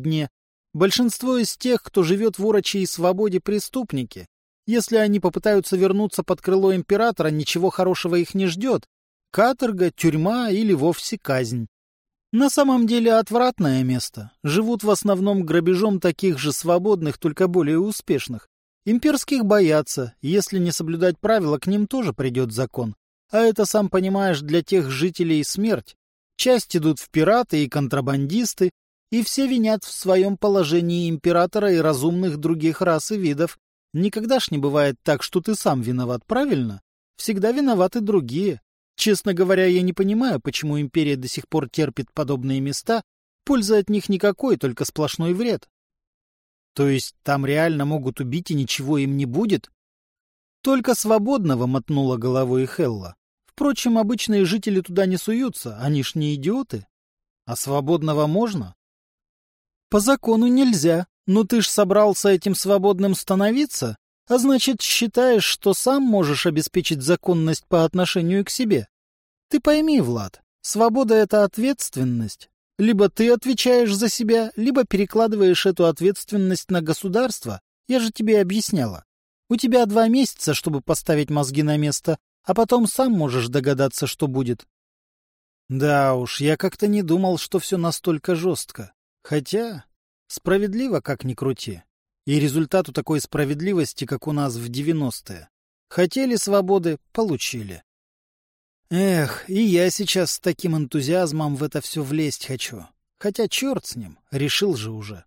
дне. Большинство из тех, кто живет в урочьей свободе, преступники. Если они попытаются вернуться под крыло императора, ничего хорошего их не ждет. Каторга, тюрьма или вовсе казнь. На самом деле отвратное место. Живут в основном грабежом таких же свободных, только более успешных. Имперских боятся, если не соблюдать правила, к ним тоже придет закон. А это, сам понимаешь, для тех жителей смерть. Часть идут в пираты и контрабандисты, и все винят в своем положении императора и разумных других рас и видов. Никогда ж не бывает так, что ты сам виноват, правильно? Всегда виноваты другие. Честно говоря, я не понимаю, почему империя до сих пор терпит подобные места, пользы от них никакой, только сплошной вред. То есть там реально могут убить и ничего им не будет? Только свободного, мотнула головой Хелла. Впрочем, обычные жители туда не суются, они ж не идиоты. А свободного можно? По закону нельзя, но ты ж собрался этим свободным становиться, а значит, считаешь, что сам можешь обеспечить законность по отношению к себе. Ты пойми, Влад, свобода — это ответственность. Либо ты отвечаешь за себя, либо перекладываешь эту ответственность на государство. Я же тебе объясняла. У тебя 2 месяца, чтобы поставить мозги на место, а потом сам можешь догадаться, что будет. Да уж, я как-то не думал, что все настолько жестко. Хотя, справедливо как ни крути. И результат у такой справедливости, как у нас в 90-е. Хотели свободы — получили. Эх, и я сейчас с таким энтузиазмом в это все влезть хочу. Хотя черт с ним, решил же уже.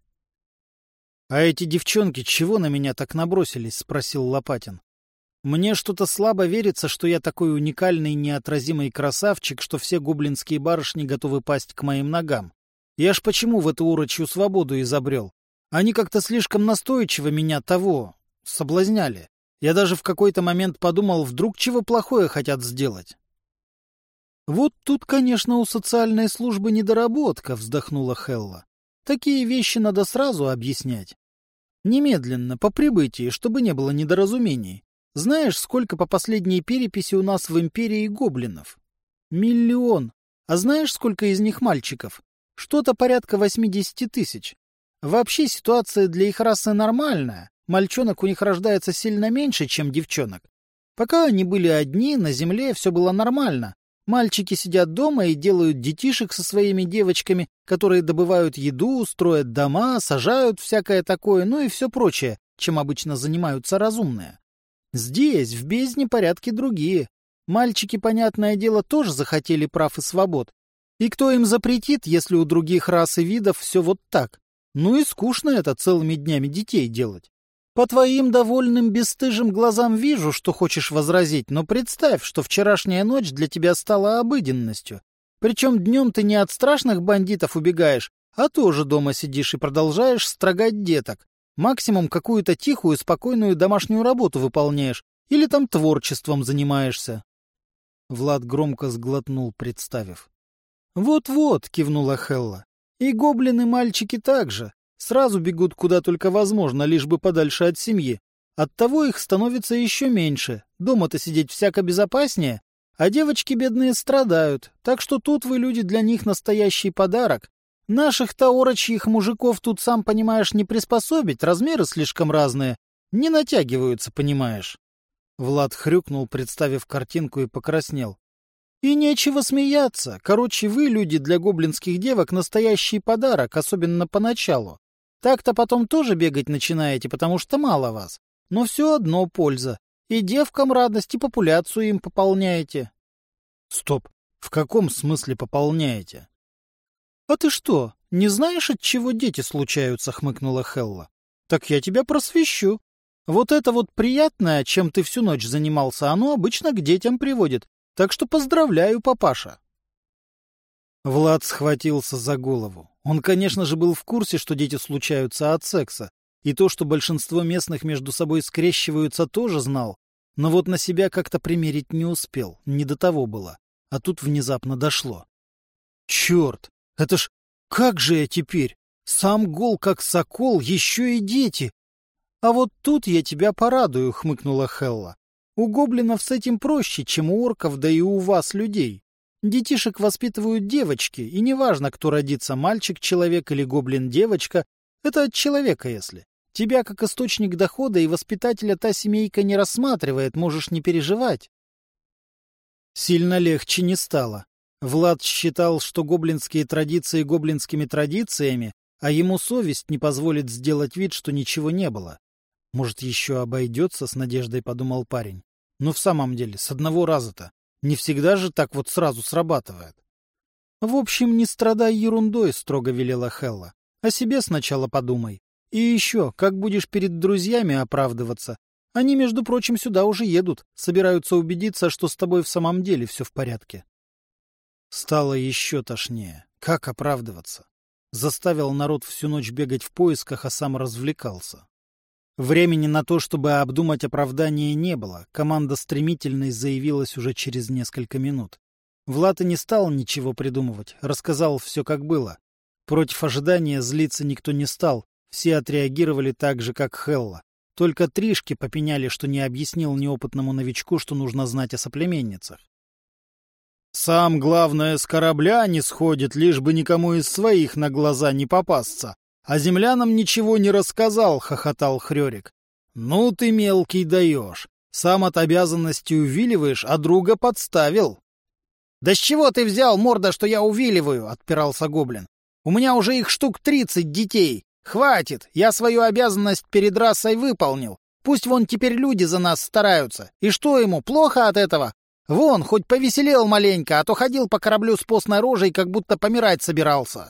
— А эти девчонки чего на меня так набросились? — спросил Лопатин. — Мне что-то слабо верится, что я такой уникальный неотразимый красавчик, что все гоблинские барышни готовы пасть к моим ногам. Я ж почему в эту урочью свободу изобрел? Они как-то слишком настойчиво меня соблазняли. Я даже в какой-то момент подумал, вдруг чего плохое хотят сделать. Вот тут, конечно, у социальной службы недоработка, вздохнула Хелла. Такие вещи надо сразу объяснять. Немедленно, по прибытии, чтобы не было недоразумений. Знаешь, сколько по последней переписи у нас в империи гоблинов? 1 000 000. А знаешь, сколько из них мальчиков? Что-то порядка 80 000. Вообще ситуация для их расы нормальная. Мальчонок у них рождается сильно меньше, чем девчонок. Пока они были одни, на земле все было нормально. Мальчики сидят дома и делают детишек со своими девочками, которые добывают еду, строят дома, сажают всякое такое, ну и все прочее, чем обычно занимаются разумные. Здесь, в бездне, порядки другие. Мальчики, понятное дело, тоже захотели прав и свобод. И кто им запретит, если у других рас и видов все вот так? Ну и скучно это целыми днями детей делать. По твоим довольным бесстыжим глазам вижу, что хочешь возразить, но представь, что вчерашняя ночь для тебя стала обыденностью. Причем днем ты не от страшных бандитов убегаешь, а тоже дома сидишь и продолжаешь строгать деток. Максимум какую-то тихую, спокойную домашнюю работу выполняешь или там творчеством занимаешься. Влад громко сглотнул, представив. «Вот-вот», — кивнула Хелла, — «и гоблины-мальчики также. Сразу бегут куда только возможно, лишь бы подальше от семьи. Оттого их становится еще меньше. Дома-то сидеть всяко безопаснее, а девочки бедные страдают. Так что тут вы, люди, для них настоящий подарок. Наших-то орочьих мужиков тут, сам понимаешь, не приспособить, размеры слишком разные. Не натягиваются, понимаешь». Влад хрюкнул, представив картинку, и покраснел. «И нечего смеяться. Короче, вы, люди, для гоблинских девок настоящий подарок, особенно поначалу. Так-то потом тоже бегать начинаете, потому что мало вас. Но все одно польза. И девкам радость, и популяцию им пополняете». «Стоп! В каком смысле пополняете?» «А ты что, не знаешь, от чего дети случаются?» — хмыкнула Хелла. «Так я тебя просвещу. Вот это вот приятное, чем ты всю ночь занимался, оно обычно к детям приводит. Так что поздравляю, папаша». Влад схватился за голову. Он, конечно же, был в курсе, что дети случаются от секса, и то, что большинство местных между собой скрещиваются, тоже знал, но вот на себя как-то примерить не успел, не до того было. А тут внезапно дошло. «Черт! Это ж как же я теперь? Сам гол как сокол, еще и дети!» «А вот тут я тебя порадую», — хмыкнула Хелла. «У гоблинов с этим проще, чем у орков, да и у вас, людей. Детишек воспитывают девочки, и неважно, кто родится, мальчик-человек или гоблин-девочка, это от человека, если. Тебя как источник дохода и воспитателя та семейка не рассматривает, можешь не переживать. Сильно легче не стало. Влад считал, что гоблинские традиции гоблинскими традициями, а ему совесть не позволит сделать вид, что ничего не было. Может, еще обойдется, с надеждой подумал парень. Но в самом деле, с одного раза-то. Не всегда же так вот сразу срабатывает. В общем, не страдай ерундой, строго велела Хелла. О себе сначала подумай. И еще, как будешь перед друзьями оправдываться? Они, между прочим, сюда уже едут, собираются убедиться, что с тобой в самом деле все в порядке. Стало еще тошнее. Как оправдываться? Заставил народ всю ночь бегать в поисках, а сам развлекался. Времени на то, чтобы обдумать оправдание, не было. Команда стремительной заявилась уже через несколько минут. Влад и не стал ничего придумывать, рассказал все как было. Против ожидания злиться никто не стал, все отреагировали так же, как Хелла. Только Тришки попеняли, что не объяснил неопытному новичку, что нужно знать о соплеменницах. «Сам, главное, с корабля не сходит, лишь бы никому из своих на глаза не попасться. А землянам ничего не рассказал», — хохотал Хрёрик. «Ну ты, мелкий, даешь. Сам от обязанности увиливаешь, а друга подставил». «Да с чего ты взял, морда, что я увиливаю?» — отпирался гоблин. «У меня уже их штук 30 детей. Хватит, я свою обязанность перед расой выполнил. Пусть вон теперь люди за нас стараются. И что ему, плохо от этого? Вон, хоть повеселел маленько, а то ходил по кораблю с постной рожей, как будто помирать собирался».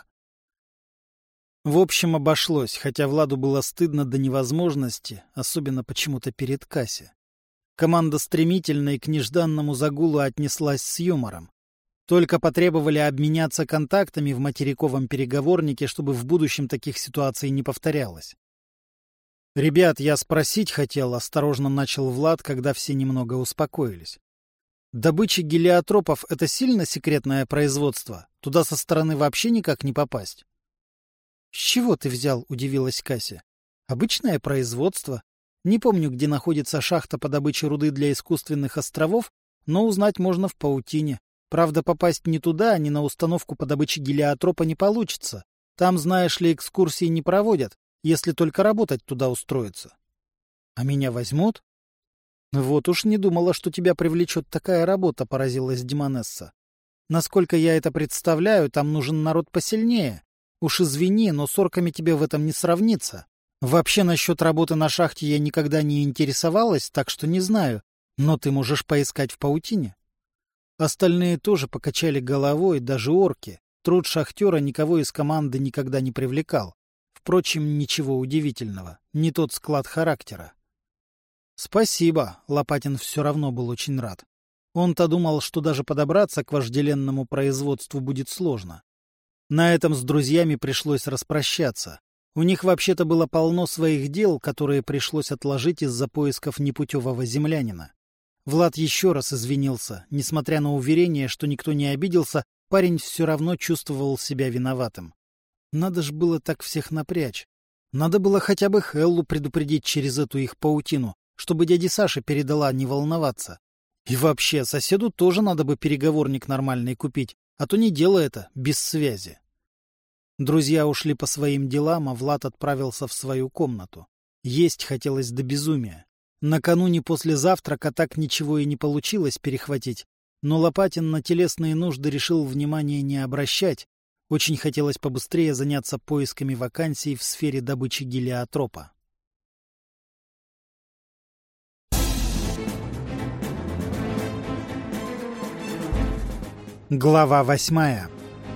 В общем, обошлось, хотя Владу было стыдно до невозможности, особенно почему-то перед Касси. Команда стремительной к нежданному загулу отнеслась с юмором. Только потребовали обменяться контактами в материковом переговорнике, чтобы в будущем таких ситуаций не повторялось. «Ребят, я спросить хотел», — осторожно начал Влад, когда все немного успокоились. «Добыча гелиотропов — это сильно секретное производство? Туда со стороны вообще никак не попасть?» «С чего ты взял?» — удивилась Кася. «Обычное производство. Не помню, где находится шахта по добыче руды для искусственных островов, но узнать можно в паутине. Правда, попасть ни туда, ни на установку по добыче гелиотропа не получится. Там, знаешь ли, экскурсии не проводят, если только работать туда устроиться». «А меня возьмут?» «Вот уж не думала, что тебя привлечет такая работа», — поразилась Демонесса. «Насколько я это представляю, там нужен народ посильнее. Уж извини, но с орками тебе в этом не сравнится. Вообще насчет работы на шахте я никогда не интересовалась, так что не знаю, но ты можешь поискать в паутине». Остальные тоже покачали головой, даже орки. Труд шахтера никого из команды никогда не привлекал. Впрочем, ничего удивительного, не тот склад характера. «Спасибо», — Лопатин все равно был очень рад. Он-то думал, что даже подобраться к вожделенному производству будет сложно. На этом с друзьями пришлось распрощаться. У них вообще-то было полно своих дел, которые пришлось отложить из-за поисков непутевого землянина. Влад еще раз извинился. Несмотря на уверение, что никто не обиделся, парень все равно чувствовал себя виноватым. Надо ж было так всех напрячь. Надо было хотя бы Хеллу предупредить через эту их паутину, чтобы дяде Саше передала не волноваться. И вообще, соседу тоже надо бы переговорник нормальный купить, а то не дело это без связи. Друзья ушли по своим делам, а Влад отправился в свою комнату. Есть хотелось до безумия. Накануне после завтрака так ничего и не получилось перехватить, но Лопатин на телесные нужды решил внимания не обращать. Очень хотелось побыстрее заняться поисками вакансий в сфере добычи гелиотропа. Глава 8.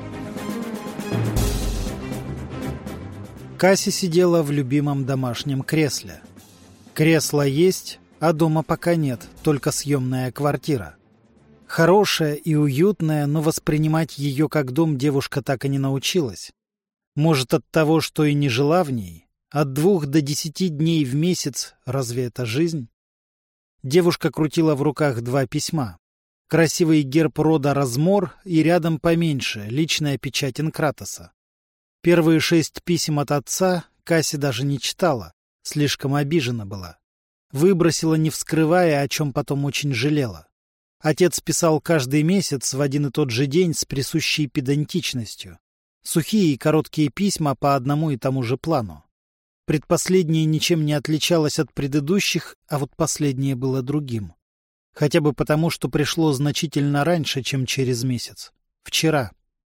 Касси сидела в любимом домашнем кресле. Кресло есть, а дома пока нет, только съемная квартира. Хорошая и уютная, но воспринимать ее как дом девушка так и не научилась. Может, от того, что и не жила в ней? От 2 до 10 дней в месяц, разве это жизнь? Девушка крутила в руках 2 письма. Красивый герб рода Размор и рядом поменьше, личная печать Энкратоса. Первые 6 писем от отца Касси даже не читала, слишком обижена была. Выбросила, не вскрывая, о чем потом очень жалела. Отец писал каждый месяц в один и тот же день с присущей педантичностью. Сухие и короткие письма по одному и тому же плану. Предпоследнее ничем не отличалось от предыдущих, а вот последнее было другим. Хотя бы потому, что пришло значительно раньше, чем через месяц. Вчера.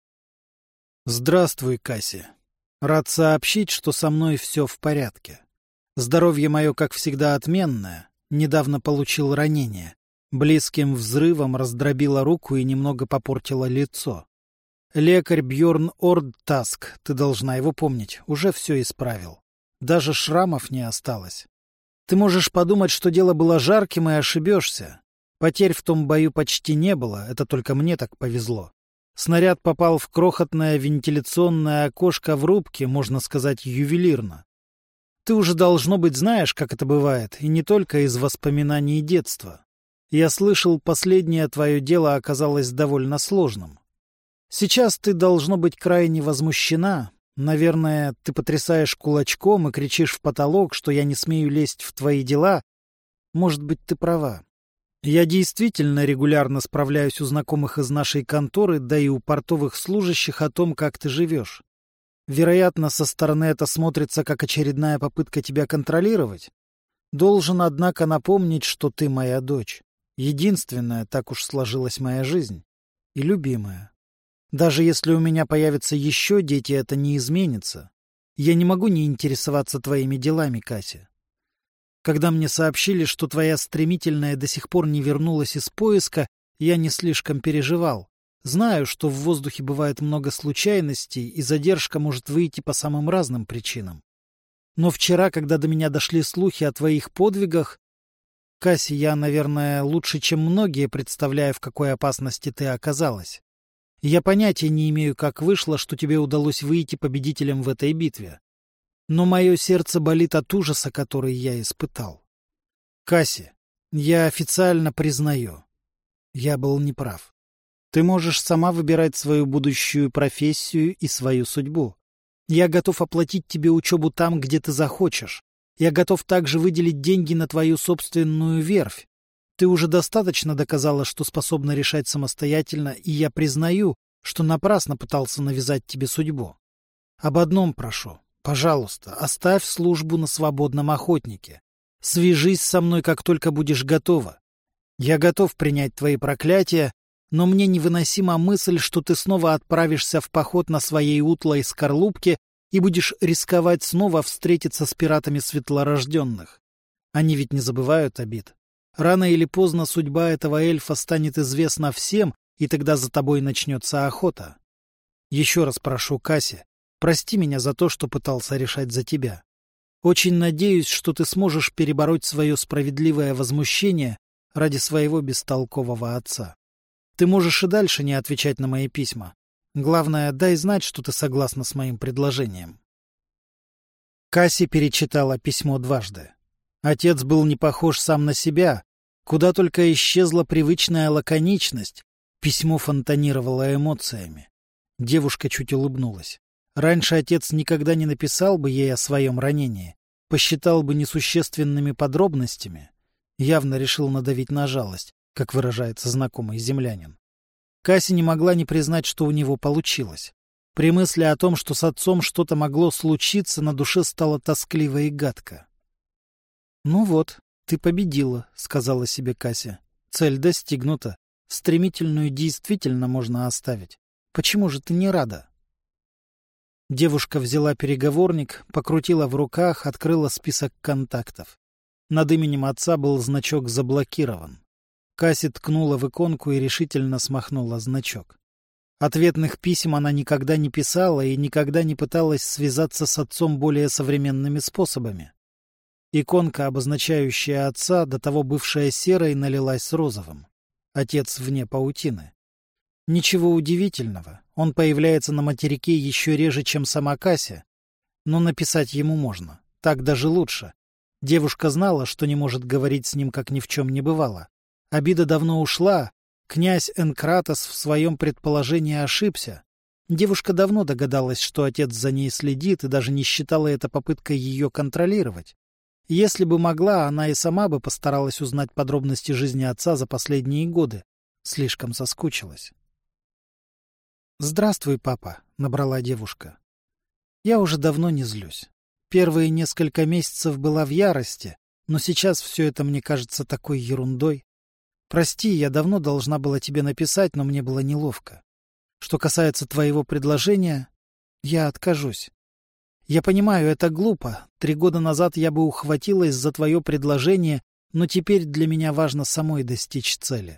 «Здравствуй, Касси. Рад сообщить, что со мной все в порядке. Здоровье мое, как всегда, отменное. Недавно получил ранение. Близким взрывом раздробило руку и немного попортило лицо. Лекарь Бьорн Ордтаск, ты должна его помнить, уже все исправил. Даже шрамов не осталось. Ты можешь подумать, что дело было жарким, и ошибешься. Потерь в том бою почти не было, это только мне так повезло. Снаряд попал в крохотное вентиляционное окошко в рубке, можно сказать, ювелирно. Ты уже, должно быть, знаешь, как это бывает, и не только из воспоминаний детства. Я слышал, последнее твое дело оказалось довольно сложным. Сейчас ты, должно быть, крайне возмущена. Наверное, ты потрясаешь кулачком и кричишь в потолок, что я не смею лезть в твои дела. Может быть, ты права. Я действительно регулярно справляюсь у знакомых из нашей конторы, да и у портовых служащих о том, как ты живешь. Вероятно, со стороны это смотрится как очередная попытка тебя контролировать. Должен, однако, напомнить, что ты моя дочь. Единственная, так уж сложилась моя жизнь. И любимая. Даже если у меня появятся еще дети, это не изменится. Я не могу не интересоваться твоими делами, Кася. Когда мне сообщили, что твоя стремительная до сих пор не вернулась из поиска, я не слишком переживал. Знаю, что в воздухе бывает много случайностей, и задержка может выйти по самым разным причинам. Но вчера, когда до меня дошли слухи о твоих подвигах, Касси, я, наверное, лучше, чем многие, представляю, в какой опасности ты оказалась. Я понятия не имею, как вышло, что тебе удалось выйти победителем в этой битве. Но мое сердце болит от ужаса, который я испытал. Касси, я официально признаю, я был неправ. Ты можешь сама выбирать свою будущую профессию и свою судьбу. Я готов оплатить тебе учебу там, где ты захочешь. Я готов также выделить деньги на твою собственную верфь. Ты уже достаточно доказала, что способна решать самостоятельно, и я признаю, что напрасно пытался навязать тебе судьбу. Об одном прошу. Пожалуйста, оставь службу на свободном охотнике. Свяжись со мной, как только будешь готова. Я готов принять твои проклятия, но мне невыносима мысль, что ты снова отправишься в поход на своей утлой скорлупке и будешь рисковать снова встретиться с пиратами светлорожденных. Они ведь не забывают обид. Рано или поздно судьба этого эльфа станет известна всем, и тогда за тобой начнется охота. Еще раз прошу, Касси, прости меня за то, что пытался решать за тебя. Очень надеюсь, что ты сможешь перебороть свое справедливое возмущение ради своего бестолкового отца. Ты можешь и дальше не отвечать на мои письма. Главное, дай знать, что ты согласна с моим предложением. Касси перечитала письмо дважды. Отец был не похож сам на себя. Куда только исчезла привычная лаконичность. Письмо фонтанировало эмоциями. Девушка чуть улыбнулась. Раньше отец никогда не написал бы ей о своем ранении. Посчитал бы несущественными подробностями. Явно решил надавить на жалость, как выражается знакомый землянин. Касси не могла не признать, что у него получилось. При мысли о том, что с отцом что-то могло случиться, на душе стало тоскливо и гадко. «Ну вот, ты победила», — сказала себе Касси. «Цель достигнута. Стремительную действительно можно оставить. Почему же ты не рада?» Девушка взяла переговорник, покрутила в руках, открыла список контактов. Над именем отца был значок «Заблокирован». Касси ткнула в иконку и решительно смахнула значок. Ответных писем она никогда не писала и никогда не пыталась связаться с отцом более современными способами. Иконка, обозначающая отца, до того бывшая серой, налилась розовым. Отец вне паутины. Ничего удивительного, он появляется на материке еще реже, чем сама Касси. Но написать ему можно, так даже лучше. Девушка знала, что не может говорить с ним, как ни в чем не бывало. Обида давно ушла. Князь Энкратос в своем предположении ошибся. Девушка давно догадалась, что отец за ней следит, и даже не считала это попыткой ее контролировать. Если бы могла, она и сама бы постаралась узнать подробности жизни отца за последние годы, Слишком соскучилась. «Здравствуй, папа», — набрала девушка. «Я уже давно не злюсь. Первые несколько месяцев была в ярости, но сейчас все это мне кажется такой ерундой. Прости, я давно должна была тебе написать, но мне было неловко. Что касается твоего предложения, я откажусь. Я понимаю, это глупо. 3 года назад я бы ухватилась за твое предложение, но теперь для меня важно самой достичь цели.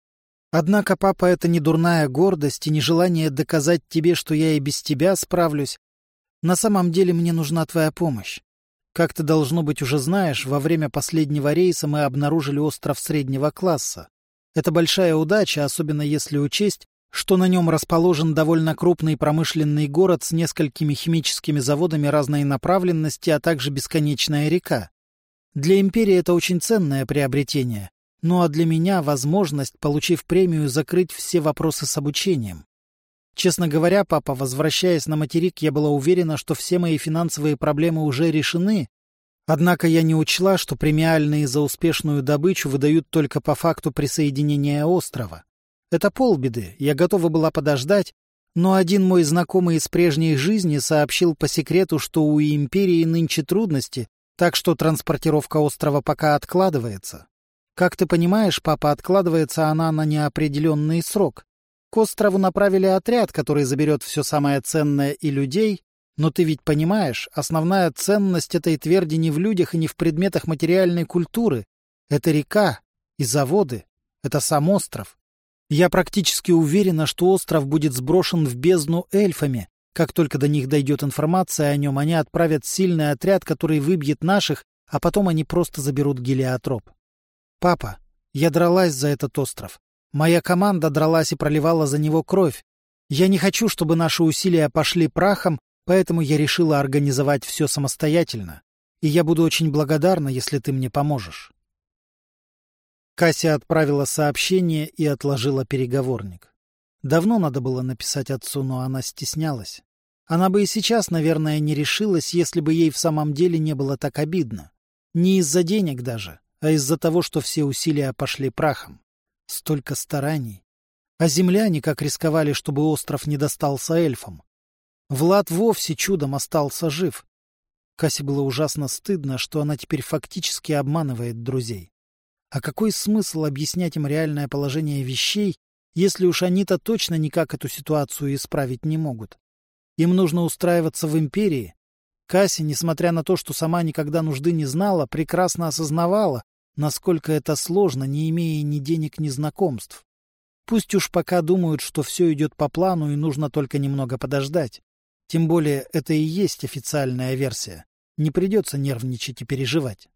Однако, папа, это не дурная гордость и не желание доказать тебе, что я и без тебя справлюсь. На самом деле мне нужна твоя помощь. Как ты, должно быть, уже знаешь, во время последнего рейса мы обнаружили остров среднего класса. Это большая удача, особенно если учесть, что на нем расположен довольно крупный промышленный город с несколькими химическими заводами разной направленности, а также бесконечная река. Для империи это очень ценное приобретение, ну а для меня возможность, получив премию, закрыть все вопросы с обучением. Честно говоря, папа, возвращаясь на материк, я была уверена, что все мои финансовые проблемы уже решены, однако я не учла, что премиальные за успешную добычу выдают только по факту присоединения острова. Это полбеды, я готова была подождать, но один мой знакомый из прежней жизни сообщил по секрету, что у империи нынче трудности, так что транспортировка острова пока откладывается. Как ты понимаешь, папа, откладывается она на неопределенный срок. К острову направили отряд, который заберет все самое ценное и людей, но ты ведь понимаешь, основная ценность этой тверди не в людях и не в предметах материальной культуры. Это река и заводы, это сам остров. Я практически уверена, что остров будет сброшен в бездну эльфами. Как только до них дойдет информация о нем, они отправят сильный отряд, который выбьет наших, а потом они просто заберут гелиотроп. Папа, я дралась за этот остров. Моя команда дралась и проливала за него кровь. Я не хочу, чтобы наши усилия пошли прахом, поэтому я решила организовать все самостоятельно. И я буду очень благодарна, если ты мне поможешь. Кася отправила сообщение и отложила переговорник. Давно надо было написать отцу, но она стеснялась. Она бы и сейчас, наверное, не решилась, если бы ей в самом деле не было так обидно. Не из-за денег даже, а из-за того, что все усилия пошли прахом. Столько стараний. А земляне как рисковали, чтобы остров не достался эльфам. Влад вовсе чудом остался жив. Касе было ужасно стыдно, что она теперь фактически обманывает друзей. А какой смысл объяснять им реальное положение вещей, если уж они-то точно никак эту ситуацию исправить не могут? Им нужно устраиваться в империи. Кася, несмотря на то, что сама никогда нужды не знала, прекрасно осознавала, насколько это сложно, не имея ни денег, ни знакомств. Пусть уж пока думают, что все идет по плану и нужно только немного подождать. Тем более это и есть официальная версия. Не придется нервничать и переживать.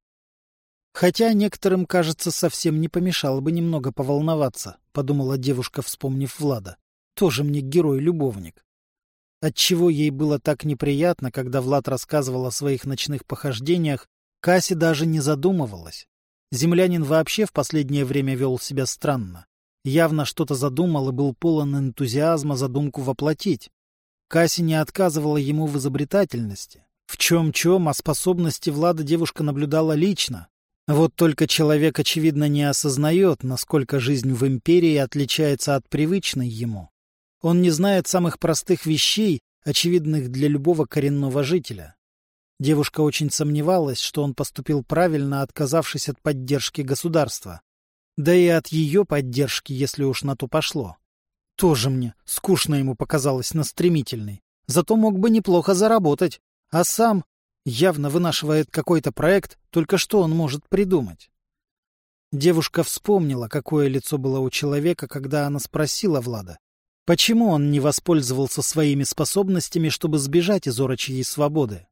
Хотя некоторым, кажется, совсем не помешало бы немного поволноваться, подумала девушка, вспомнив Влада. Тоже мне герой-любовник. Отчего ей было так неприятно, когда Влад рассказывал о своих ночных похождениях, Кася даже не задумывалась. Землянин вообще в последнее время вел себя странно. Явно что-то задумал и был полон энтузиазма задумку воплотить. Кася не отказывала ему в изобретательности. В чем-чем, а способности Влада девушка наблюдала лично. Вот только человек, очевидно, не осознает, насколько жизнь в империи отличается от привычной ему. Он не знает самых простых вещей, очевидных для любого коренного жителя. Девушка очень сомневалась, что он поступил правильно, отказавшись от поддержки государства. Да и от ее поддержки, если уж на то пошло. Тоже мне скучно ему показалось на стремительной. Зато мог бы неплохо заработать. А сам явно вынашивает какой-то проект, только что он может придумать. Девушка вспомнила, какое лицо было у человека, когда она спросила Влада, почему он не воспользовался своими способностями, чтобы сбежать из орочьей свободы.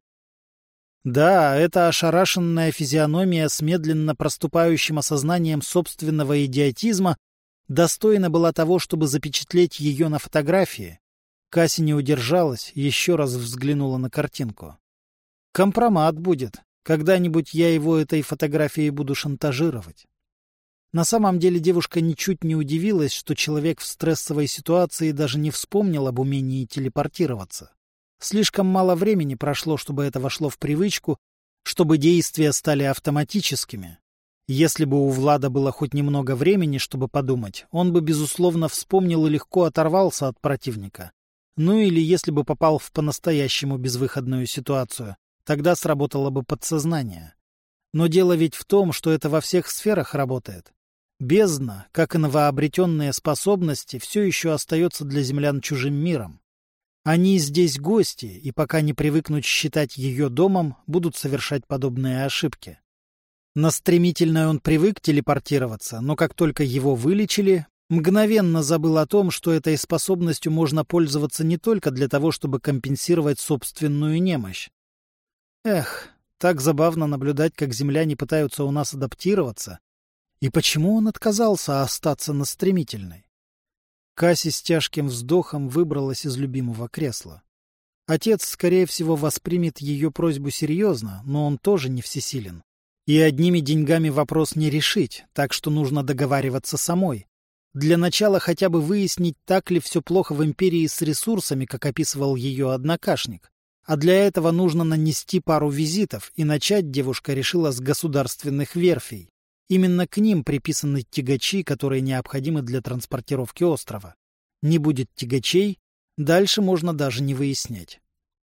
Да, эта ошарашенная физиономия с медленно проступающим осознанием собственного идиотизма достойна была того, чтобы запечатлеть ее на фотографии. Кася не удержалась, еще раз взглянула на картинку. Компромат будет. Когда-нибудь я его этой фотографией буду шантажировать. На самом деле девушка ничуть не удивилась, что человек в стрессовой ситуации даже не вспомнил об умении телепортироваться. Слишком мало времени прошло, чтобы это вошло в привычку, чтобы действия стали автоматическими. Если бы у Влада было хоть немного времени, чтобы подумать, он бы, безусловно, вспомнил и легко оторвался от противника. Ну или если бы попал в по-настоящему безвыходную ситуацию, тогда сработало бы подсознание. Но дело ведь в том, что это во всех сферах работает. Бездна, как и новообретенные способности, все еще остается для землян чужим миром. Они здесь гости, и пока не привыкнут считать ее домом, будут совершать подобные ошибки. На стремительной он привык телепортироваться, но как только его вылечили, мгновенно забыл о том, что этой способностью можно пользоваться не только для того, чтобы компенсировать собственную немощь. Эх, так забавно наблюдать, как земляне пытаются у нас адаптироваться. И почему он отказался остаться на стремительной? Касси с тяжким вздохом выбралась из любимого кресла. Отец, скорее всего, воспримет ее просьбу серьезно, но он тоже не всесилен. И одними деньгами вопрос не решить, так что нужно договариваться самой. Для начала хотя бы выяснить, так ли все плохо в империи с ресурсами, как описывал ее однокашник. А для этого нужно нанести пару визитов, и начать девушка решила с государственных верфей. Именно к ним приписаны тягачи, которые необходимы для транспортировки острова. Не будет тягачей, дальше можно даже не выяснять.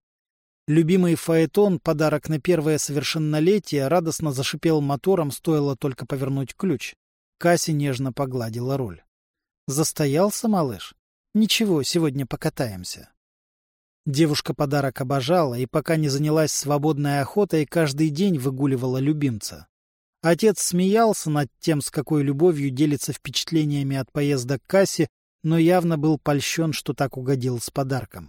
Любимый фаэтон, подарок на первое совершеннолетие, радостно зашипел мотором, стоило только повернуть ключ. Касси нежно погладила руль. «Застоялся, малыш? Ничего, сегодня покатаемся». Девушка подарок обожала и, пока не занялась свободной охотой, каждый день выгуливала любимца. Отец смеялся над тем, с какой любовью делится впечатлениями от поездок Касси, но явно был польщен, что так угодил с подарком.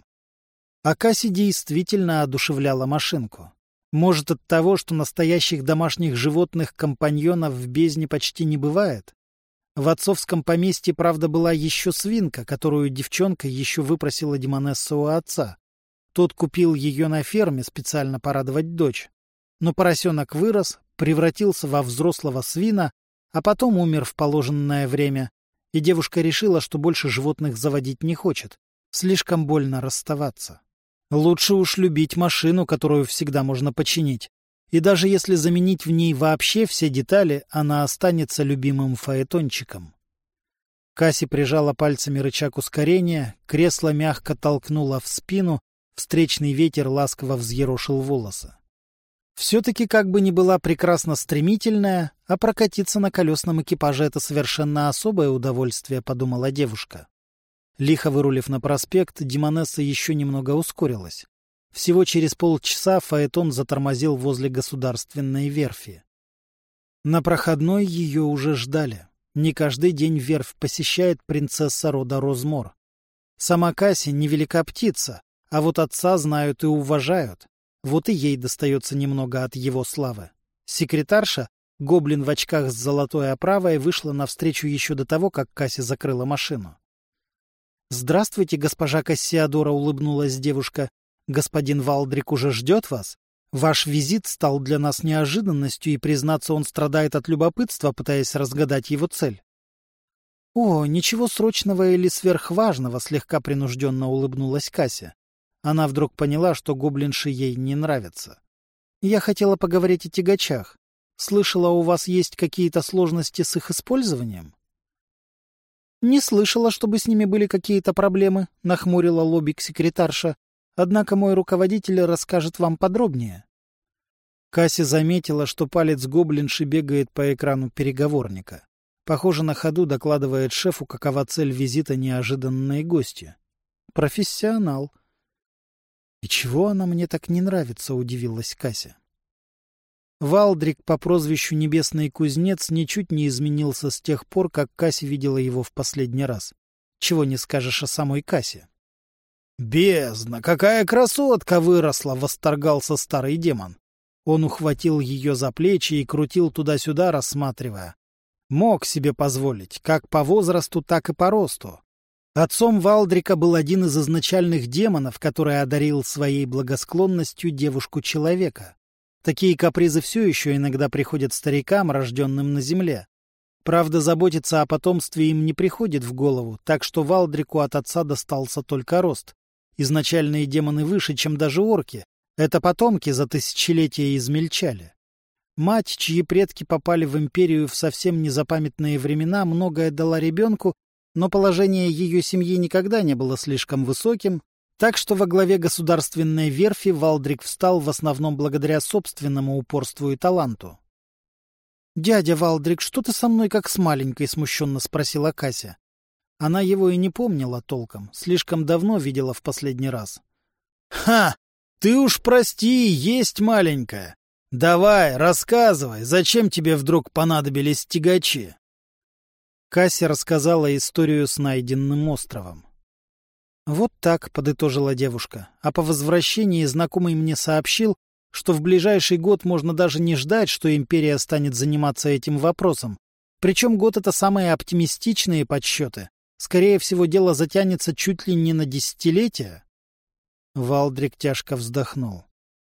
А Касси действительно одушевляла машинку. Может, от того, что настоящих домашних животных-компаньонов в бездне почти не бывает? В отцовском поместье, правда, была еще свинка, которую девчонка еще выпросила Демонесса у отца. Тот купил ее на ферме специально порадовать дочь. Но поросенок вырос, превратился во взрослого свина, а потом умер в положенное время, и девушка решила, что больше животных заводить не хочет. Слишком больно расставаться. Лучше уж любить машину, которую всегда можно починить. И даже если заменить в ней вообще все детали, она останется любимым фаэтончиком. Касси прижала пальцами рычаг ускорения, кресло мягко толкнуло в спину, встречный ветер ласково взъерошил волосы. Все-таки, как бы ни была прекрасно стремительная, а прокатиться на колесном экипаже — это совершенно особое удовольствие, — подумала девушка. Лихо вырулив на проспект, Демонесса еще немного ускорилась. Всего через полчаса фаэтон затормозил возле государственной верфи. На проходной ее уже ждали. Не каждый день верфь посещает принцесса рода Розмор. Сама Касси невелика птица, а вот отца знают и уважают. Вот и ей достается немного от его славы. Секретарша, гоблин в очках с золотой оправой, вышла навстречу еще до того, как Касси закрыла машину. «Здравствуйте, госпожа Кассиадора», — улыбнулась девушка. «Господин Валдрик уже ждет вас? Ваш визит стал для нас неожиданностью, и, признаться, он страдает от любопытства, пытаясь разгадать его цель». «О, ничего срочного или сверхважного», — слегка принужденно улыбнулась Касси. Она вдруг поняла, что гоблинши ей не нравятся. «Я хотела поговорить о тягачах. Слышала, у вас есть какие-то сложности с их использованием?» «Не слышала, чтобы с ними были какие-то проблемы», — нахмурила лобик секретарша. «Однако мой руководитель расскажет вам подробнее». Касси заметила, что палец гоблинши бегает по экрану переговорника. Похоже, на ходу докладывает шефу, какова цель визита неожиданной гости. Профессионал. «И чего она мне так не нравится?» — удивилась Касси. Валдрик по прозвищу Небесный Кузнец ничуть не изменился с тех пор, как Касси видела его в последний раз. Чего не скажешь о самой Касси. «Бездна! Какая красотка выросла!» — восторгался старый демон. Он ухватил ее за плечи и крутил туда-сюда, рассматривая. Мог себе позволить, как по возрасту, так и по росту. Отцом Валдрика был один из изначальных демонов, который одарил своей благосклонностью девушку-человека. Такие капризы все еще иногда приходят старикам, рожденным на земле. Правда, заботиться о потомстве им не приходит в голову, так что Валдрику от отца достался только рост. Изначальные демоны выше, чем даже орки. Это потомки за тысячелетия измельчали. Мать, чьи предки попали в империю в совсем незапамятные времена, многое дала ребенку, но положение ее семьи никогда не было слишком высоким, так что во главе государственной верфи Валдрик встал в основном благодаря собственному упорству и таланту. «Дядя Валдрик, что ты со мной как с маленькой?» — смущенно спросила Кася. Она его и не помнила толком, слишком давно видела в последний раз. «Ха! Ты уж прости, есть маленькая! Давай, рассказывай, зачем тебе вдруг понадобились тягачи?» Кася рассказала историю с найденным островом. «Вот так», — подытожила девушка, а по возвращении знакомый мне сообщил, что в ближайший год можно даже не ждать, что империя станет заниматься этим вопросом. Причем год — это самые оптимистичные подсчеты. Скорее всего, дело затянется чуть ли не на десятилетия. Валдрик тяжко вздохнул.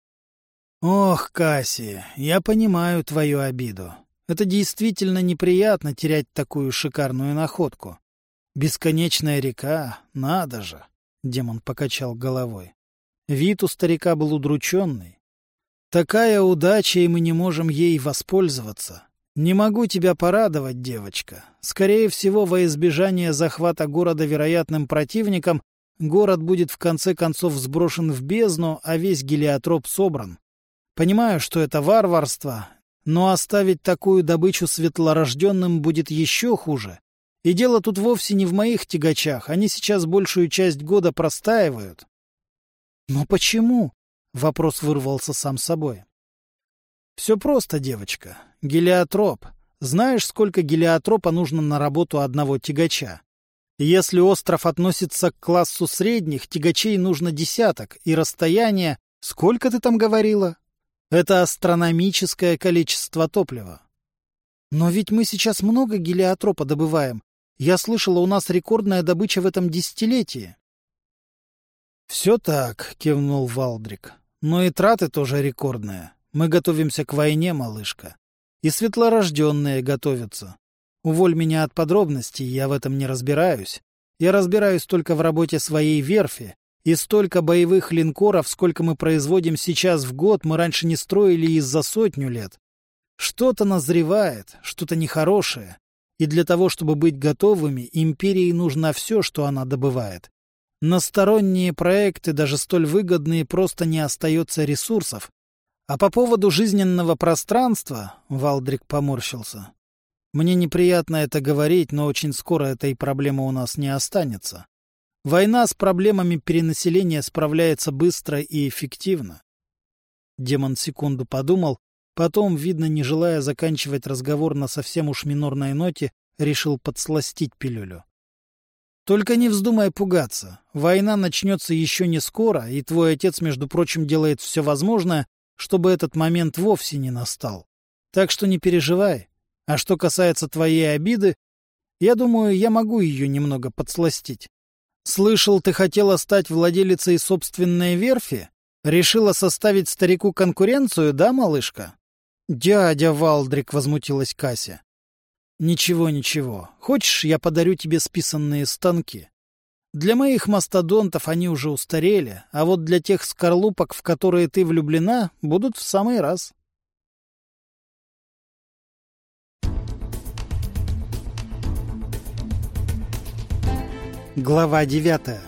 «Ох, Касси, я понимаю твою обиду. Это действительно неприятно терять такую шикарную находку. Бесконечная река, надо же!» Демон покачал головой. Вид у старика был удрученный. «Такая удача, и мы не можем ей воспользоваться. Не могу тебя порадовать, девочка. Скорее всего, во избежание захвата города вероятным противником, город будет в конце концов сброшен в бездну, а весь гелиотроп собран. Понимаю, что это варварство, но оставить такую добычу светлорожденным будет еще хуже. И дело тут вовсе не в моих тягачах, они сейчас большую часть года простаивают». «Но почему?» — вопрос вырвался сам собой. «Все просто, девочка. Гелиотроп. Знаешь, сколько гелиотропа нужно на работу одного тягача? Если остров относится к классу средних, тягачей нужно десяток, и расстояние... Сколько ты там говорила? Это астрономическое количество топлива». «Но ведь мы сейчас много гелиотропа добываем. Я слышала, у нас рекордная добыча в этом десятилетии». «Все так», — кивнул Валдрик. «Но и траты тоже рекордные. Мы готовимся к войне, малышка. И светлорожденные готовятся. Уволь меня от подробностей, я в этом не разбираюсь. Я разбираюсь только в работе своей верфи, и столько боевых линкоров, сколько мы производим сейчас в год, мы раньше не строили и за 100 лет. Что-то назревает, что-то нехорошее. И для того, чтобы быть готовыми, империи нужно все, что она добывает. На сторонние проекты, даже столь выгодные, просто не остается ресурсов. А по поводу жизненного пространства, Валдрик поморщился. Мне неприятно это говорить, но очень скоро этой проблемы у нас не останется. Война с проблемами перенаселения справляется быстро и эффективно. Демон секунду подумал, потом, видно, не желая заканчивать разговор на совсем уж минорной ноте, решил подсластить пилюлю. «Только не вздумай пугаться. Война начнется еще не скоро, и твой отец, между прочим, делает все возможное, чтобы этот момент вовсе не настал. Так что не переживай. А что касается твоей обиды, я думаю, я могу ее немного подсластить. Слышал, ты хотела стать владелицей собственной верфи? Решила составить старику конкуренцию, да, малышка?» «Дядя Валдрик», — возмутилась Кася. «Ничего, ничего. Хочешь, я подарю тебе списанные станки? Для моих мастодонтов они уже устарели, а вот для тех скорлупок, в которые ты влюблена, будут в самый раз». Глава 9.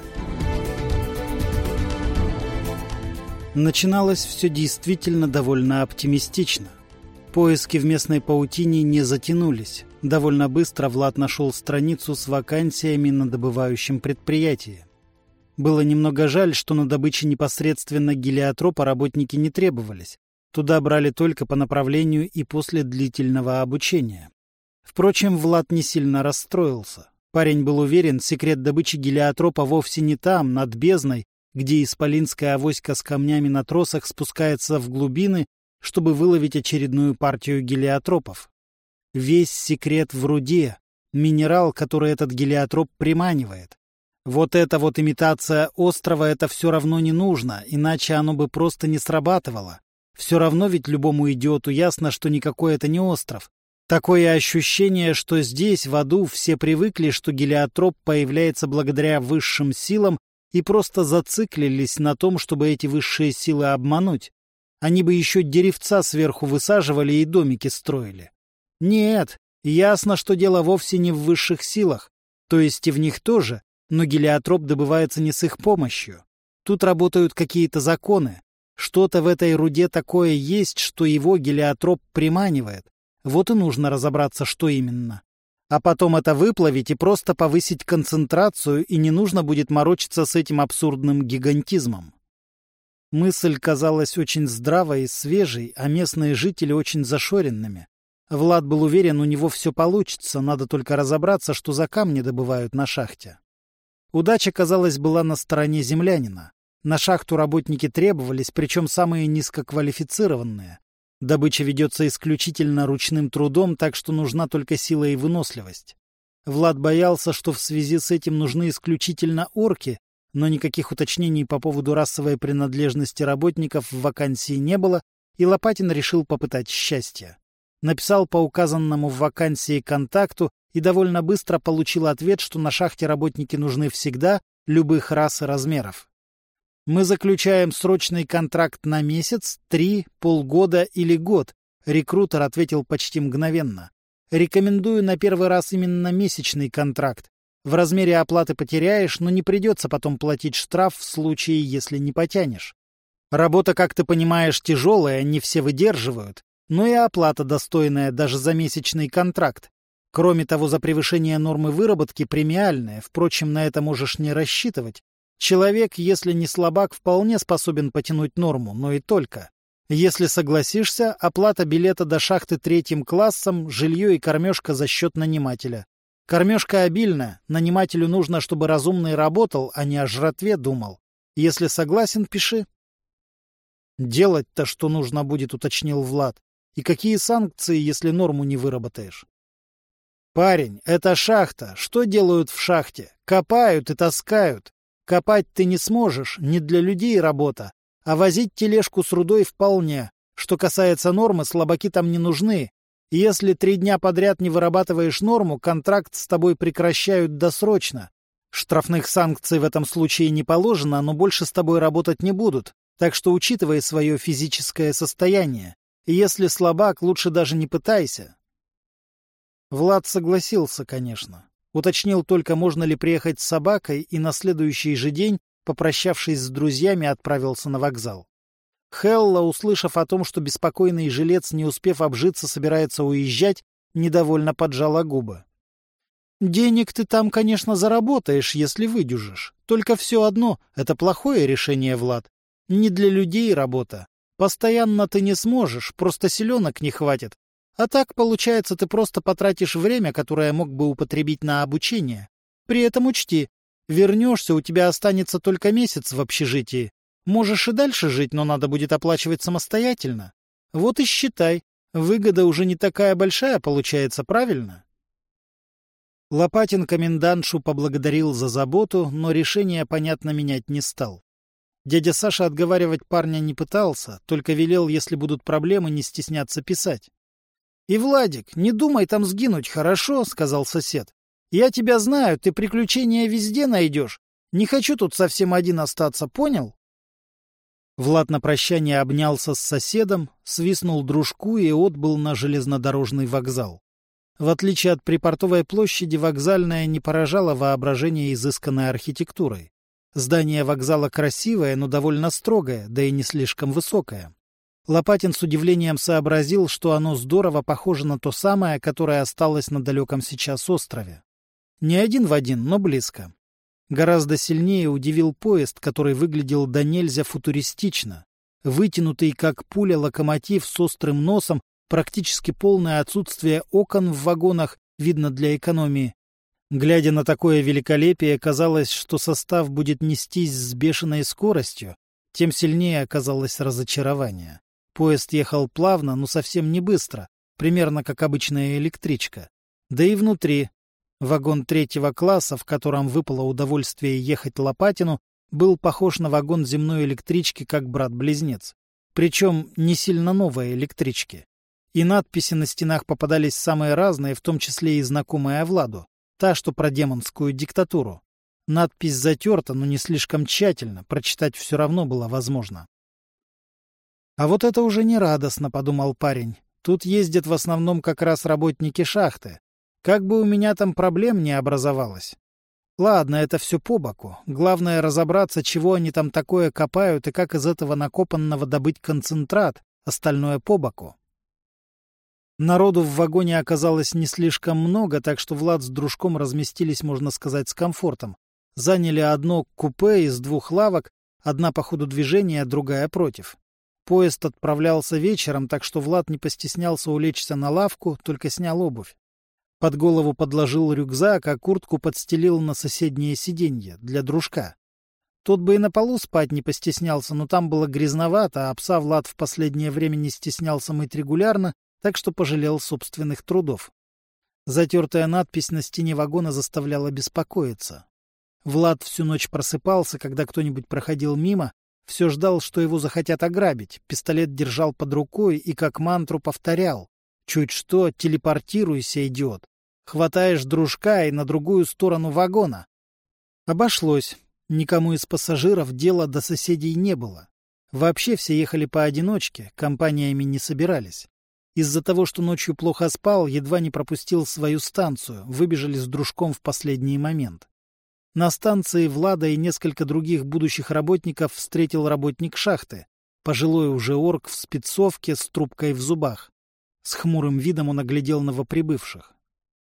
Начиналось все действительно довольно оптимистично. Поиски в местной паутине не затянулись. Довольно быстро Влад нашел страницу с вакансиями на добывающем предприятии. Было немного жаль, что на добыче непосредственно гелиотропа работники не требовались. Туда брали только по направлению и после длительного обучения. Впрочем, Влад не сильно расстроился. Парень был уверен, секрет добычи гелиотропа вовсе не там, над бездной, где исполинская авоська с камнями на тросах спускается в глубины, чтобы выловить очередную партию гелиотропов. Весь секрет в руде, минерал, который этот гелиотроп приманивает. Вот эта вот имитация острова, это все равно не нужно, иначе оно бы просто не срабатывало. Все равно ведь любому идиоту ясно, что никакой это не остров. Такое ощущение, что здесь, в аду, все привыкли, что гелиотроп появляется благодаря высшим силам и просто зациклились на том, чтобы эти высшие силы обмануть. Они бы еще деревца сверху высаживали и домики строили. Нет, ясно, что дело вовсе не в высших силах, то есть и в них тоже, но гелиотроп добывается не с их помощью. Тут работают какие-то законы. Что-то в этой руде такое есть, что его гелиотроп приманивает. Вот и нужно разобраться, что именно. А потом это выплавить и просто повысить концентрацию, и не нужно будет морочиться с этим абсурдным гигантизмом. Мысль казалась очень здравой и свежей, а местные жители очень зашоренными. Влад был уверен, у него все получится, надо только разобраться, что за камни добывают на шахте. Удача, казалось, была на стороне землянина. На шахту работники требовались, причем самые низкоквалифицированные. Добыча ведется исключительно ручным трудом, так что нужна только сила и выносливость. Влад боялся, что в связи с этим нужны исключительно орки, но никаких уточнений по поводу расовой принадлежности работников в вакансии не было, и Лопатин решил попытать счастье. Написал по указанному в вакансии контакту и довольно быстро получил ответ, что на шахте работники нужны всегда, любых рас и размеров. «Мы заключаем срочный контракт на месяц, 3, полгода или год», — рекрутер ответил почти мгновенно. «Рекомендую на первый раз именно месячный контракт. В размере оплаты потеряешь, но не придется потом платить штраф в случае, если не потянешь. Работа, как ты понимаешь, тяжелая, не все выдерживают, но и оплата достойная даже за месячный контракт. Кроме того, за превышение нормы выработки премиальная, впрочем, на это можешь не рассчитывать. Человек, если не слабак, вполне способен потянуть норму, но и только. Если согласишься, оплата билета до шахты 3 классом, жилье и кормежка за счет нанимателя. Кормежка обильная, нанимателю нужно, чтобы разумный работал, а не о жратве думал. Если согласен, пиши. «Делать-то что нужно будет», — уточнил Влад. «И какие санкции, если норму не выработаешь?» «Парень, это шахта. Что делают в шахте? Копают и таскают. Копать ты не сможешь, не для людей работа, а возить тележку с рудой вполне. Что касается нормы, слабаки там не нужны. Если 3 дня подряд не вырабатываешь норму, контракт с тобой прекращают досрочно. Штрафных санкций в этом случае не положено, но больше с тобой работать не будут, так что учитывай свое физическое состояние. И если слабак, лучше даже не пытайся». Влад согласился, конечно. Уточнил только, можно ли приехать с собакой, и на следующий же день, попрощавшись с друзьями, отправился на вокзал. Хелла, услышав о том, что беспокойный жилец, не успев обжиться, собирается уезжать, недовольно поджала губы. «Денег ты там, конечно, заработаешь, если выдюжишь. Только все одно — это плохое решение, Влад. Не для людей работа. Постоянно ты не сможешь, просто селенок не хватит. А так, получается, ты просто потратишь время, которое мог бы употребить на обучение. При этом учти, вернешься, у тебя останется только месяц в общежитии. Можешь и дальше жить, но надо будет оплачивать самостоятельно. Вот и считай, выгода уже не такая большая получается, правильно?» Лопатин комендантшу поблагодарил за заботу, но решение, понятно, менять не стал. Дядя Саша отговаривать парня не пытался, только велел, если будут проблемы, не стесняться писать. «И, Владик, не думай там сгинуть, хорошо?» — сказал сосед. «Я тебя знаю, ты приключения везде найдешь. Не хочу тут совсем один остаться, понял?» Влад на прощание обнялся с соседом, свистнул дружку и отбыл на железнодорожный вокзал. В отличие от припортовой площади, вокзальная не поражала воображение изысканной архитектурой. Здание вокзала красивое, но довольно строгое, да и не слишком высокое. Лопатин с удивлением сообразил, что оно здорово похоже на то самое, которое осталось на далеком сейчас острове. Не один в один, но близко. Гораздо сильнее удивил поезд, который выглядел до нельзя футуристично. Вытянутый, как пуля, локомотив с острым носом, практически полное отсутствие окон в вагонах, видно для экономии. Глядя на такое великолепие, казалось, что состав будет нестись с бешеной скоростью, тем сильнее оказалось разочарование. Поезд ехал плавно, но совсем не быстро, примерно как обычная электричка. Да и внутри. Вагон 3 класса, в котором выпало удовольствие ехать Лопатину, был похож на вагон земной электрички как брат-близнец. Причем не сильно новой электрички. И надписи на стенах попадались самые разные, в том числе и знакомая Владу. Та, что про демонскую диктатуру. Надпись затерта, но не слишком тщательно, прочитать все равно было возможно. А вот это уже не радостно, подумал парень. Тут ездят в основном как раз работники шахты. Как бы у меня там проблем не образовалось. Ладно, это все по боку. Главное разобраться, чего они там такое копают и как из этого накопанного добыть концентрат. Остальное по боку. Народу в вагоне оказалось не слишком много, так что Влад с дружком разместились, можно сказать, с комфортом. Заняли одно купе из 2 лавок, одна по ходу движения, другая против. Поезд отправлялся вечером, так что Влад не постеснялся улечься на лавку, только снял обувь. Под голову подложил рюкзак, а куртку подстелил на соседнее сиденье для дружка. Тот бы и на полу спать не постеснялся, но там было грязновато, а пса Влад в последнее время не стеснялся мыть регулярно, так что пожалел собственных трудов. Затертая надпись на стене вагона заставляла беспокоиться. Влад всю ночь просыпался, когда кто-нибудь проходил мимо, все ждал, что его захотят ограбить, пистолет держал под рукой и как мантру повторял: «Чуть что, телепортируйся, идиот! Хватаешь дружка и на другую сторону вагона!» Обошлось. Никому из пассажиров дела до соседей не было. Вообще все ехали поодиночке, компаниями не собирались. Из-за того, что ночью плохо спал, едва не пропустил свою станцию, выбежали с дружком в последний момент. На станции Влада и несколько других будущих работников встретил работник шахты, пожилой уже орк в спецовке с трубкой в зубах. С хмурым видом он оглядел новоприбывших.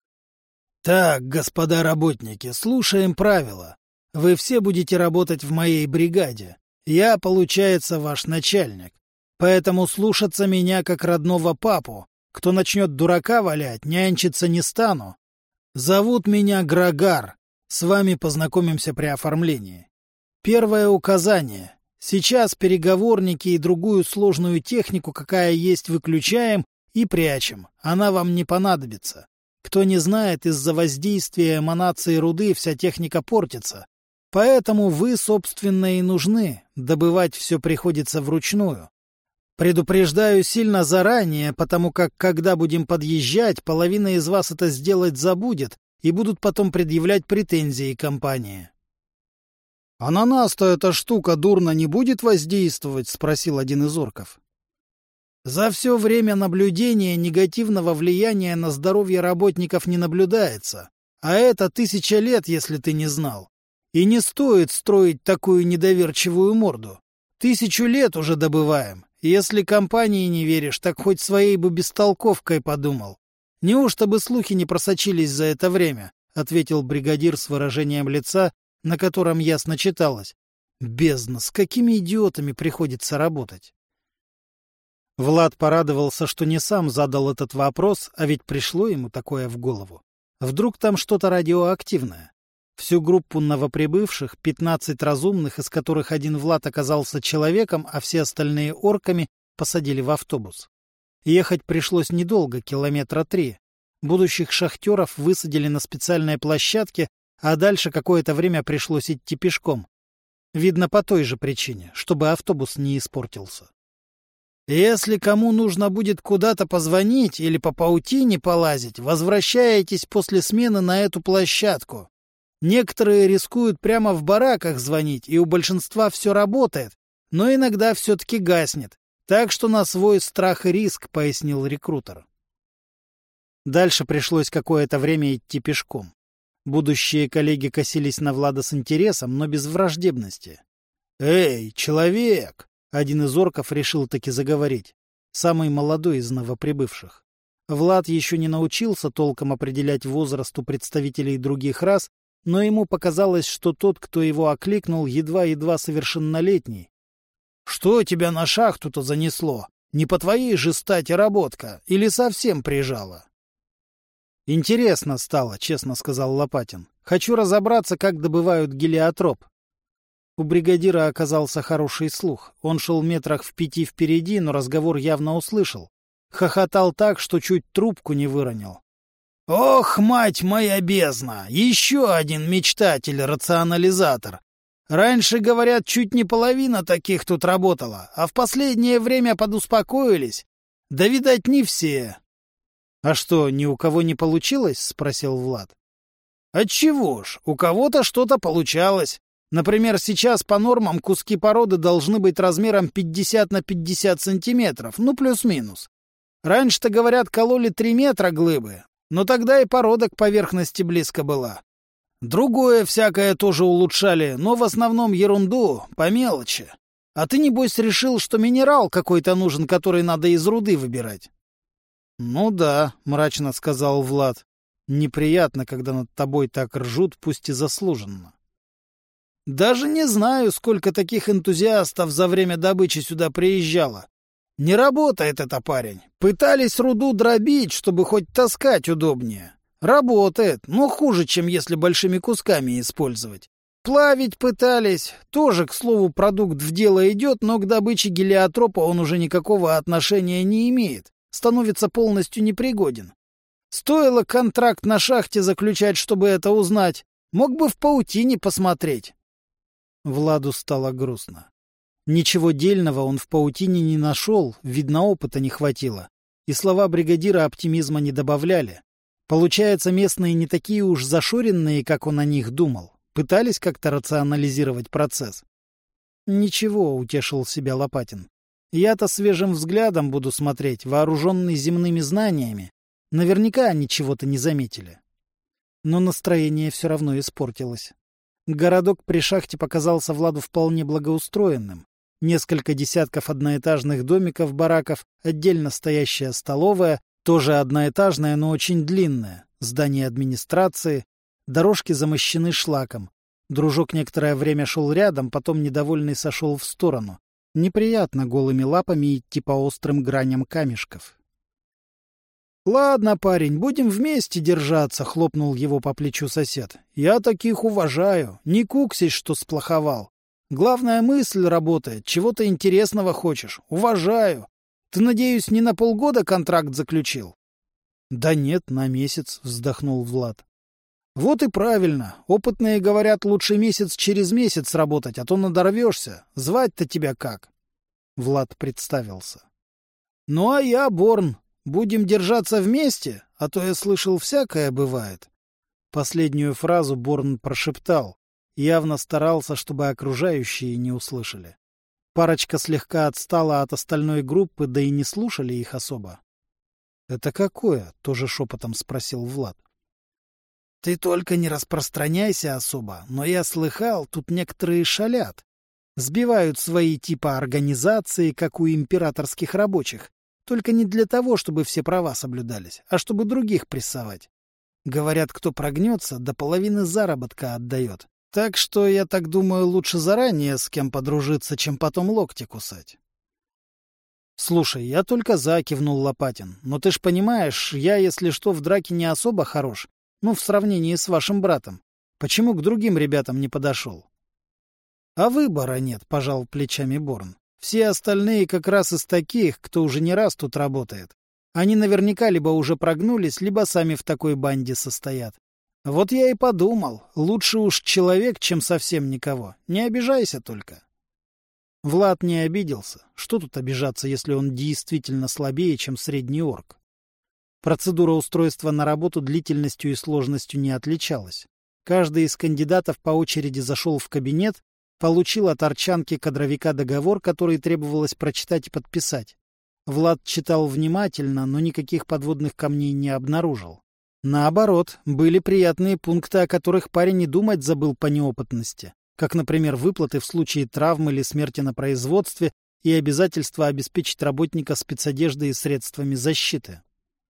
— Так, господа работники, слушаем правила. Вы все будете работать в моей бригаде. Я, получается, ваш начальник. Поэтому слушаться меня как родного папу. Кто начнет дурака валять, нянчиться не стану. Зовут меня Грагар. С вами познакомимся при оформлении. Первое указание. Сейчас переговорники и другую сложную технику, какая есть, выключаем и прячем. Она вам не понадобится. Кто не знает, из-за воздействия эманации руды вся техника портится. Поэтому вы, собственно, и нужны. Добывать все приходится вручную. Предупреждаю сильно заранее, потому как, когда будем подъезжать, половина из вас это сделать забудет и будут потом предъявлять претензии компании. — А на нас-то эта штука дурно не будет воздействовать? — спросил один из орков. — За все время наблюдения негативного влияния на здоровье работников не наблюдается. А это 1000 лет, если ты не знал. И не стоит строить такую недоверчивую морду. 1000 лет уже добываем. Если компании не веришь, так хоть своей бы бестолковкой подумал. Неужто бы слухи не просочились за это время? — ответил бригадир с выражением лица, на котором ясно читалось. Бездна, с какими идиотами приходится работать? Влад порадовался, что не сам задал этот вопрос, а ведь пришло ему такое в голову. Вдруг там что-то радиоактивное? Всю группу новоприбывших, 15 разумных, из которых один Влад оказался человеком, а все остальные орками, посадили в автобус. Ехать пришлось недолго, 3 километра. Будущих шахтеров высадили на специальной площадке, а дальше какое-то время пришлось идти пешком. Видно, по той же причине, чтобы автобус не испортился. Если кому нужно будет куда-то позвонить или по паутине полазить, возвращаетесь после смены на эту площадку. Некоторые рискуют прямо в бараках звонить, и у большинства все работает, но иногда все-таки гаснет. Так что на свой страх и риск, — пояснил рекрутер. Дальше пришлось какое-то время идти пешком. Будущие коллеги косились на Влада с интересом, но без враждебности. — Эй, человек! — один из орков решил таки заговорить. Самый молодой из новоприбывших. Влад еще не научился толком определять возраст у представителей других рас, но ему показалось, что тот, кто его окликнул, едва-едва совершеннолетний. — Что тебя на шахту-то занесло? Не по твоей же стати работка? Или совсем прижало? — Интересно стало, — честно сказал Лопатин. — Хочу разобраться, как добывают гелиотроп. У бригадира оказался хороший слух. Он шел метрах в 5 впереди, но разговор явно услышал. Хохотал так, что чуть трубку не выронил. «Ох, мать моя бездна! Еще один мечтатель-рационализатор! Раньше, говорят, чуть не половина таких тут работала, а в последнее время подуспокоились. Да, видать, не все». «А что, ни у кого не получилось?» — спросил Влад. «Отчего ж, у кого-то что-то получалось. Например, сейчас по нормам куски породы должны быть размером 50 на 50 сантиметров, ну плюс-минус. Раньше-то, говорят, кололи 3 метра глыбы, но тогда и порода к поверхности близко была. Другое всякое тоже улучшали, но в основном ерунду, по мелочи. А ты, небось, решил, что минерал какой-то нужен, который надо из руды выбирать? — Ну да, — мрачно сказал Влад. — Неприятно, когда над тобой так ржут, пусть и заслуженно. Даже не знаю, сколько таких энтузиастов за время добычи сюда приезжало. Не работает это, парень. Пытались руду дробить, чтобы хоть таскать удобнее. Работает, но хуже, чем если большими кусками использовать. Плавить пытались. Тоже, к слову, продукт в дело идет, но к добыче гелиотропа он уже никакого отношения не имеет. Становится полностью непригоден. Стоило контракт на шахте заключать, чтобы это узнать. Мог бы в паутине посмотреть. Владу стало грустно. Ничего дельного он в паутине не нашел, видно, опыта не хватило. И слова бригадира оптимизма не добавляли. Получается, местные не такие уж зашоренные, как он о них думал. Пытались как-то рационализировать процесс. «Ничего», — утешил себя Лопатин. «Я-то свежим взглядом буду смотреть, вооруженный земными знаниями. Наверняка они чего-то не заметили». Но настроение все равно испортилось. Городок при шахте показался Владу вполне благоустроенным. Несколько десятков одноэтажных домиков-бараков, отдельно стоящая столовая, тоже одноэтажная, но очень длинная, здание администрации, дорожки замощены шлаком. Дружок некоторое время шел рядом, потом недовольный сошел в сторону. Неприятно голыми лапами идти по острым граням камешков. «Ладно, парень, будем вместе держаться», — хлопнул его по плечу сосед. «Я таких уважаю. Не куксись, что сплоховал. Главная мысль работает. Чего-то интересного хочешь. Уважаю. Ты, надеюсь, не на полгода контракт заключил?» «Да нет, на месяц», — вздохнул Влад. «Вот и правильно. Опытные говорят, лучше месяц через месяц работать, а то надорвешься. Звать-то тебя как?» Влад представился. «Ну, а я Борн. Будем держаться вместе, а то я слышал, всякое бывает». Последнюю фразу Борн прошептал. Явно старался, чтобы окружающие не услышали. Парочка слегка отстала от остальной группы, да и не слушали их особо. — Это какое? — тоже шепотом спросил Влад. — Ты только не распространяйся особо, но я слыхал, тут некоторые шалят. Сбивают свои типа организации, как у императорских рабочих. Только не для того, чтобы все права соблюдались, а чтобы других прессовать. Говорят, кто прогнется, до половины заработка отдает. Так что, я так думаю, лучше заранее с кем подружиться, чем потом локти кусать. — Слушай, я только за, — кивнул Лопатин. — Но ты ж понимаешь, я, если что, в драке не особо хорош. Ну, в сравнении с вашим братом. Почему к другим ребятам не подошел? — А выбора нет, — пожал плечами Борн. Все остальные как раз из таких, кто уже не раз тут работает. Они наверняка либо уже прогнулись, либо сами в такой банде состоят. Вот я и подумал, лучше уж человек, чем совсем никого. Не обижайся только. Влад не обиделся. Что тут обижаться, если он действительно слабее, чем средний орк? Процедура устройства на работу длительностью и сложностью не отличалась. Каждый из кандидатов по очереди зашел в кабинет, получил от арчанки-кадровика договор, который требовалось прочитать и подписать. Влад читал внимательно, но никаких подводных камней не обнаружил. Наоборот, были приятные пункты, о которых парень и думать забыл по неопытности, как, например, выплаты в случае травмы или смерти на производстве и обязательство обеспечить работника спецодеждой и средствами защиты.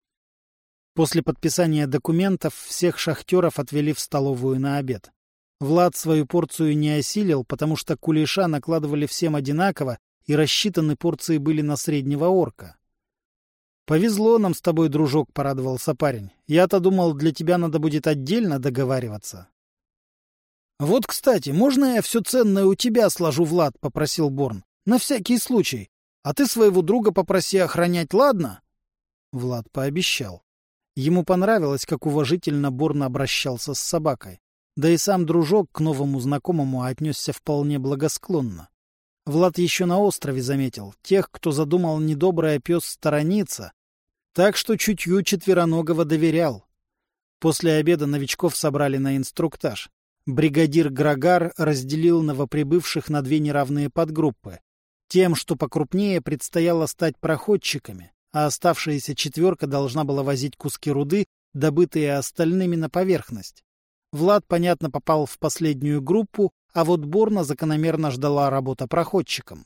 После подписания документов всех шахтеров отвели в столовую на обед. Влад свою порцию не осилил, потому что кулеша накладывали всем одинаково, и рассчитаны порции были на среднего орка. «Повезло нам с тобой, дружок», — порадовался парень. «Я-то думал, для тебя надо будет отдельно договариваться». «Вот, кстати, можно я все ценное у тебя сложу, Влад?» — попросил Борн. «На всякий случай. А ты своего друга попроси охранять, ладно?» Влад пообещал. Ему понравилось, как уважительно Борн обращался с собакой. Да и сам дружок к новому знакомому отнесся вполне благосклонно. Влад еще на острове заметил, тех, кто задумал недоброе, пес сторонится, так что чутью четвероногого доверял. После обеда новичков собрали на инструктаж. Бригадир Грагар разделил новоприбывших на две неравные подгруппы. Тем, что покрупнее, предстояло стать проходчиками, а оставшаяся четверка должна была возить куски руды, добытые остальными, на поверхность. Влад, понятно, попал в последнюю группу, а вот Борна закономерно ждала работа проходчиком.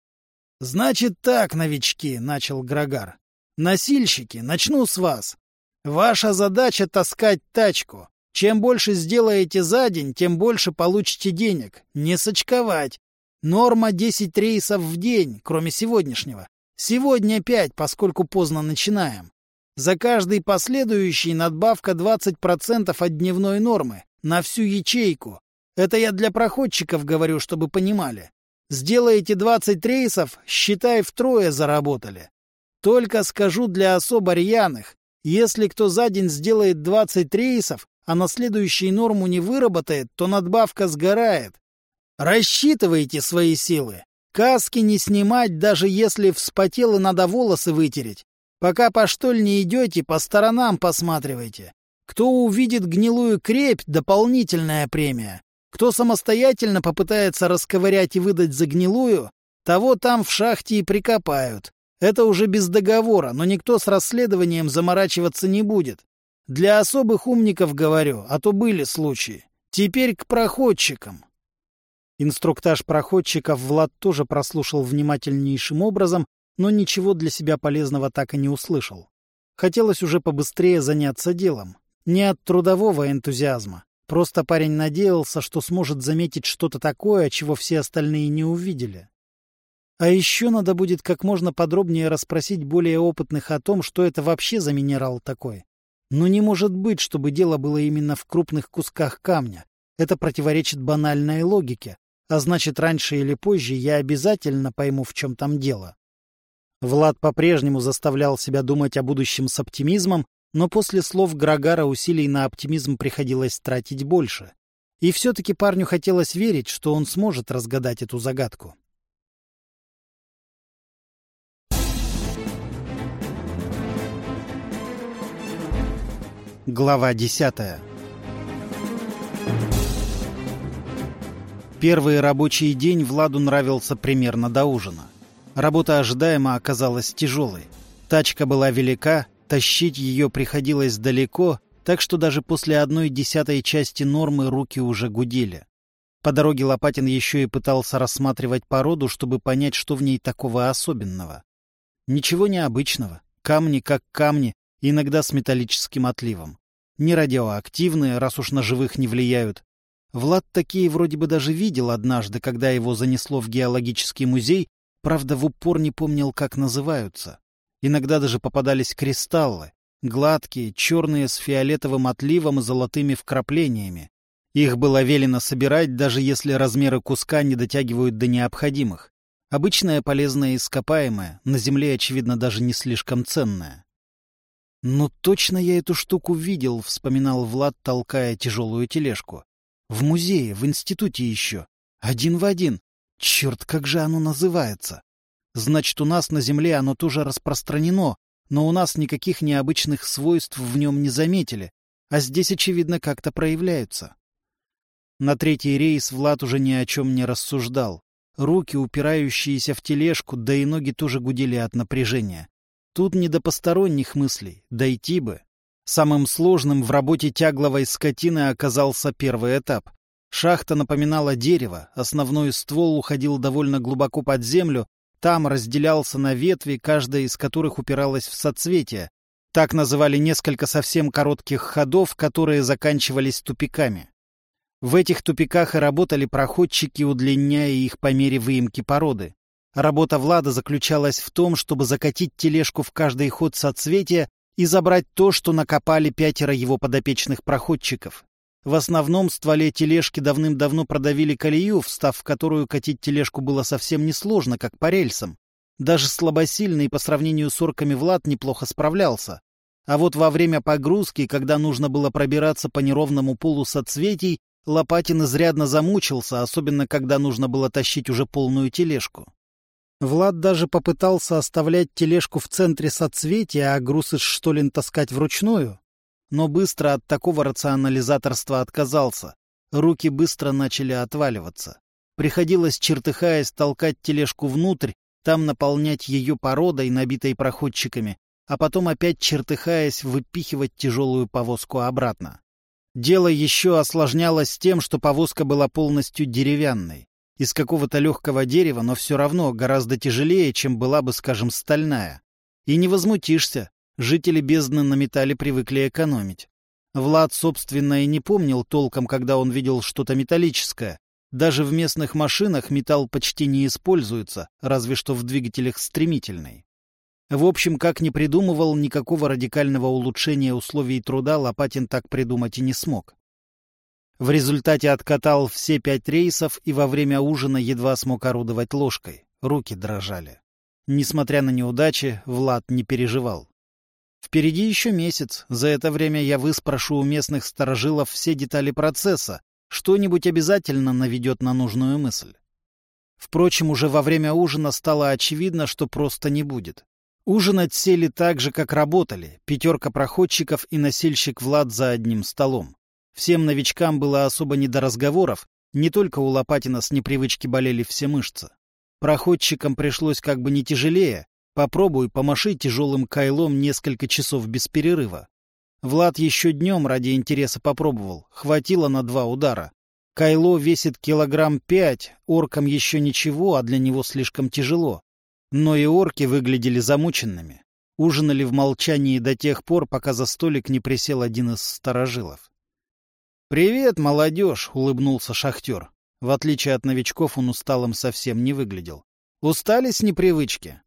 — Значит так, новички, — начал Грагар. — Носильщики, начну с вас. Ваша задача — таскать тачку. Чем больше сделаете за день, тем больше получите денег. Не сочковать. Норма 10 рейсов в день, кроме сегодняшнего. Сегодня 5, поскольку поздно начинаем. За каждый последующий надбавка 20% от дневной нормы. На всю ячейку. Это я для проходчиков говорю, чтобы понимали. Сделаете 20 рейсов, считай, втрое заработали. Только скажу для особо рьяных. Если кто за день сделает 20 рейсов, а на следующий норму не выработает, то надбавка сгорает. Рассчитывайте свои силы. Каски не снимать, даже если вспотел и надо волосы вытереть. Пока по штольне идете, по сторонам посматривайте. Кто увидит гнилую крепь — дополнительная премия. Кто самостоятельно попытается расковырять и выдать за гнилую, того там в шахте и прикопают. Это уже без договора, но никто с расследованием заморачиваться не будет. Для особых умников говорю, а то были случаи. Теперь к проходчикам. Инструктаж проходчиков Влад тоже прослушал внимательнейшим образом, но ничего для себя полезного так и не услышал. Хотелось уже побыстрее заняться делом. Не от трудового энтузиазма. Просто парень надеялся, что сможет заметить что-то такое, чего все остальные не увидели. А еще надо будет как можно подробнее расспросить более опытных о том, что это вообще за минерал такой. Но не может быть, чтобы дело было именно в крупных кусках камня. Это противоречит банальной логике. А значит, раньше или позже я обязательно пойму, в чем там дело. Влад по-прежнему заставлял себя думать о будущем с оптимизмом, но после слов Грагара усилий на оптимизм приходилось тратить больше. И все-таки парню хотелось верить, что он сможет разгадать эту загадку. Глава 10. Первый рабочий день Владу нравился примерно до ужина. Работа ожидаемо оказалась тяжелой. Тачка была велика, тащить ее приходилось далеко, так что даже после 1/10 части нормы руки уже гудели. По дороге Лопатин еще и пытался рассматривать породу, чтобы понять, что в ней такого особенного. Ничего необычного. Камни как камни, иногда с металлическим отливом. Не радиоактивные, раз уж на живых не влияют. Влад такие вроде бы даже видел однажды, когда его занесло в геологический музей, правда, в упор не помнил, как называются. Иногда даже попадались кристаллы, гладкие, черные, с фиолетовым отливом и золотыми вкраплениями. Их было велено собирать, даже если размеры куска не дотягивают до необходимых. Обычное полезное ископаемое, на Земле, очевидно, даже не слишком ценное. «Ну точно я эту штуку видел», — вспоминал Влад, толкая тяжелую тележку. «В музее, в институте еще. Один в один. Черт, как же оно называется? Значит, у нас на Земле оно тоже распространено, но у нас никаких необычных свойств в нем не заметили, а здесь, очевидно, как-то проявляются». На третий рейс Влад уже ни о чем не рассуждал. Руки, упирающиеся в тележку, да и ноги тоже гудели от напряжения. Тут не до посторонних мыслей, дойти бы. Самым сложным в работе тягловой скотины оказался первый этап. Шахта напоминала дерево, основной ствол уходил довольно глубоко под землю, там разделялся на ветви, каждая из которых упиралась в соцветие. Так называли несколько совсем коротких ходов, которые заканчивались тупиками. В этих тупиках и работали проходчики, удлиняя их по мере выемки породы. Работа Влада заключалась в том, чтобы закатить тележку в каждый ход соцветия и забрать то, что накопали 5 его подопечных проходчиков. В основном стволе тележки давным-давно продавили колею, встав в которую катить тележку было совсем несложно, как по рельсам. Даже слабосильный по сравнению с орками Влад неплохо справлялся. А вот во время погрузки, когда нужно было пробираться по неровному полу соцветий, Лопатин изрядно замучился, особенно когда нужно было тащить уже полную тележку. Влад даже попытался оставлять тележку в центре соцветия, а груз из штолен таскать вручную. Но быстро от такого рационализаторства отказался. руки быстро начали отваливаться. Приходилось, чертыхаясь, толкать тележку внутрь, там наполнять ее породой, набитой проходчиками, а потом опять, чертыхаясь, выпихивать тяжелую повозку обратно. Дело еще осложнялось тем, что повозка была полностью деревянной, из какого-то легкого дерева, но все равно гораздо тяжелее, чем была бы, скажем, стальная. И не возмутишься, жители бездны на металле привыкли экономить. Влад, собственно, и не помнил толком, когда он видел что-то металлическое. Даже в местных машинах металл почти не используется, разве что в двигателях стремительной. В общем, как ни придумывал, никакого радикального улучшения условий труда Лопатин так придумать и не смог. В результате откатал все 5 рейсов и во время ужина едва смог орудовать ложкой. Руки дрожали. Несмотря на неудачи, Влад не переживал. Впереди еще месяц. За это время я выспрошу у местных старожилов все детали процесса. Что-нибудь обязательно наведет на нужную мысль. Впрочем, уже во время ужина стало очевидно, что просто не будет. Ужинать сели так же, как работали. 5 проходчиков и носильщик Влад за одним столом. Всем новичкам было особо не до разговоров. Не только у Лопатина с непривычки болели все мышцы. Проходчикам пришлось как бы не тяжелее. Попробуй, помаши тяжелым кайлом несколько часов без перерыва. Влад еще днем ради интереса попробовал. Хватило на 2 удара. Кайло весит 5 килограмм, оркам еще ничего, а для него слишком тяжело. Но и орки выглядели замученными. Ужинали в молчании до тех пор, пока за столик не присел один из старожилов. «Привет, молодежь!» — улыбнулся шахтер. В отличие от новичков, он усталым совсем не выглядел. «Устали с непривычки?»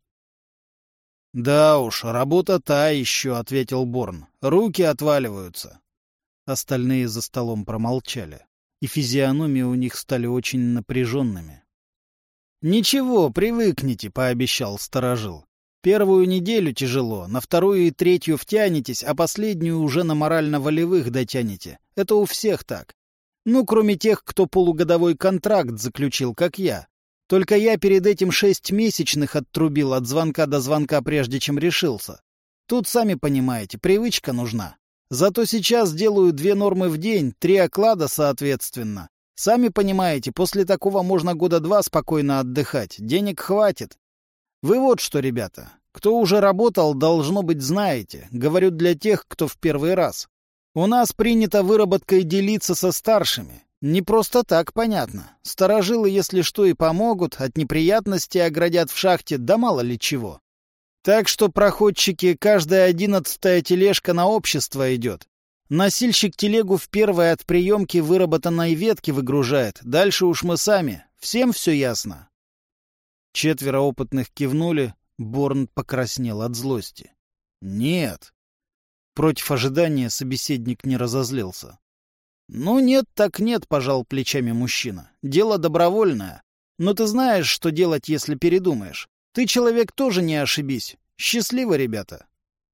«Да уж, работа та еще», — ответил Борн. «Руки отваливаются». Остальные за столом промолчали, и физиономии у них стали очень напряженными. «Ничего, привыкните», — пообещал сторожил. «Первую неделю тяжело, на 2-ю и 3-ю втянетесь, а последнюю уже на морально-волевых дотянете. Это у всех так. Ну, кроме тех, кто полугодовой контракт заключил, как я. Только я перед этим 6 месячных оттрубил от звонка до звонка, прежде чем решился. Тут, сами понимаете, привычка нужна. Зато сейчас делаю 2 нормы в день, 3 оклада соответственно. Сами понимаете, после такого можно 2 года спокойно отдыхать, денег хватит. Вы вот что, ребята, кто уже работал, должно быть, знаете. Говорю для тех, кто в первый раз. У нас принято выработкой делиться со старшими. Не просто так, понятно. Старожилы, если что, и помогут, от неприятностей оградят в шахте, да мало ли чего. Так что, проходчики, каждая 11-я тележка на общество идет. Носильщик телегу в первой от приемки выработанной ветки выгружает. Дальше уж мы сами. Всем все ясно?» 4 опытных кивнули. Борн покраснел от злости. «Нет». Против ожидания собеседник не разозлился. «Ну нет, так нет», — пожал плечами мужчина. «Дело добровольное. Но ты знаешь, что делать, если передумаешь. Ты, человек, тоже не ошибись. Счастливо, ребята».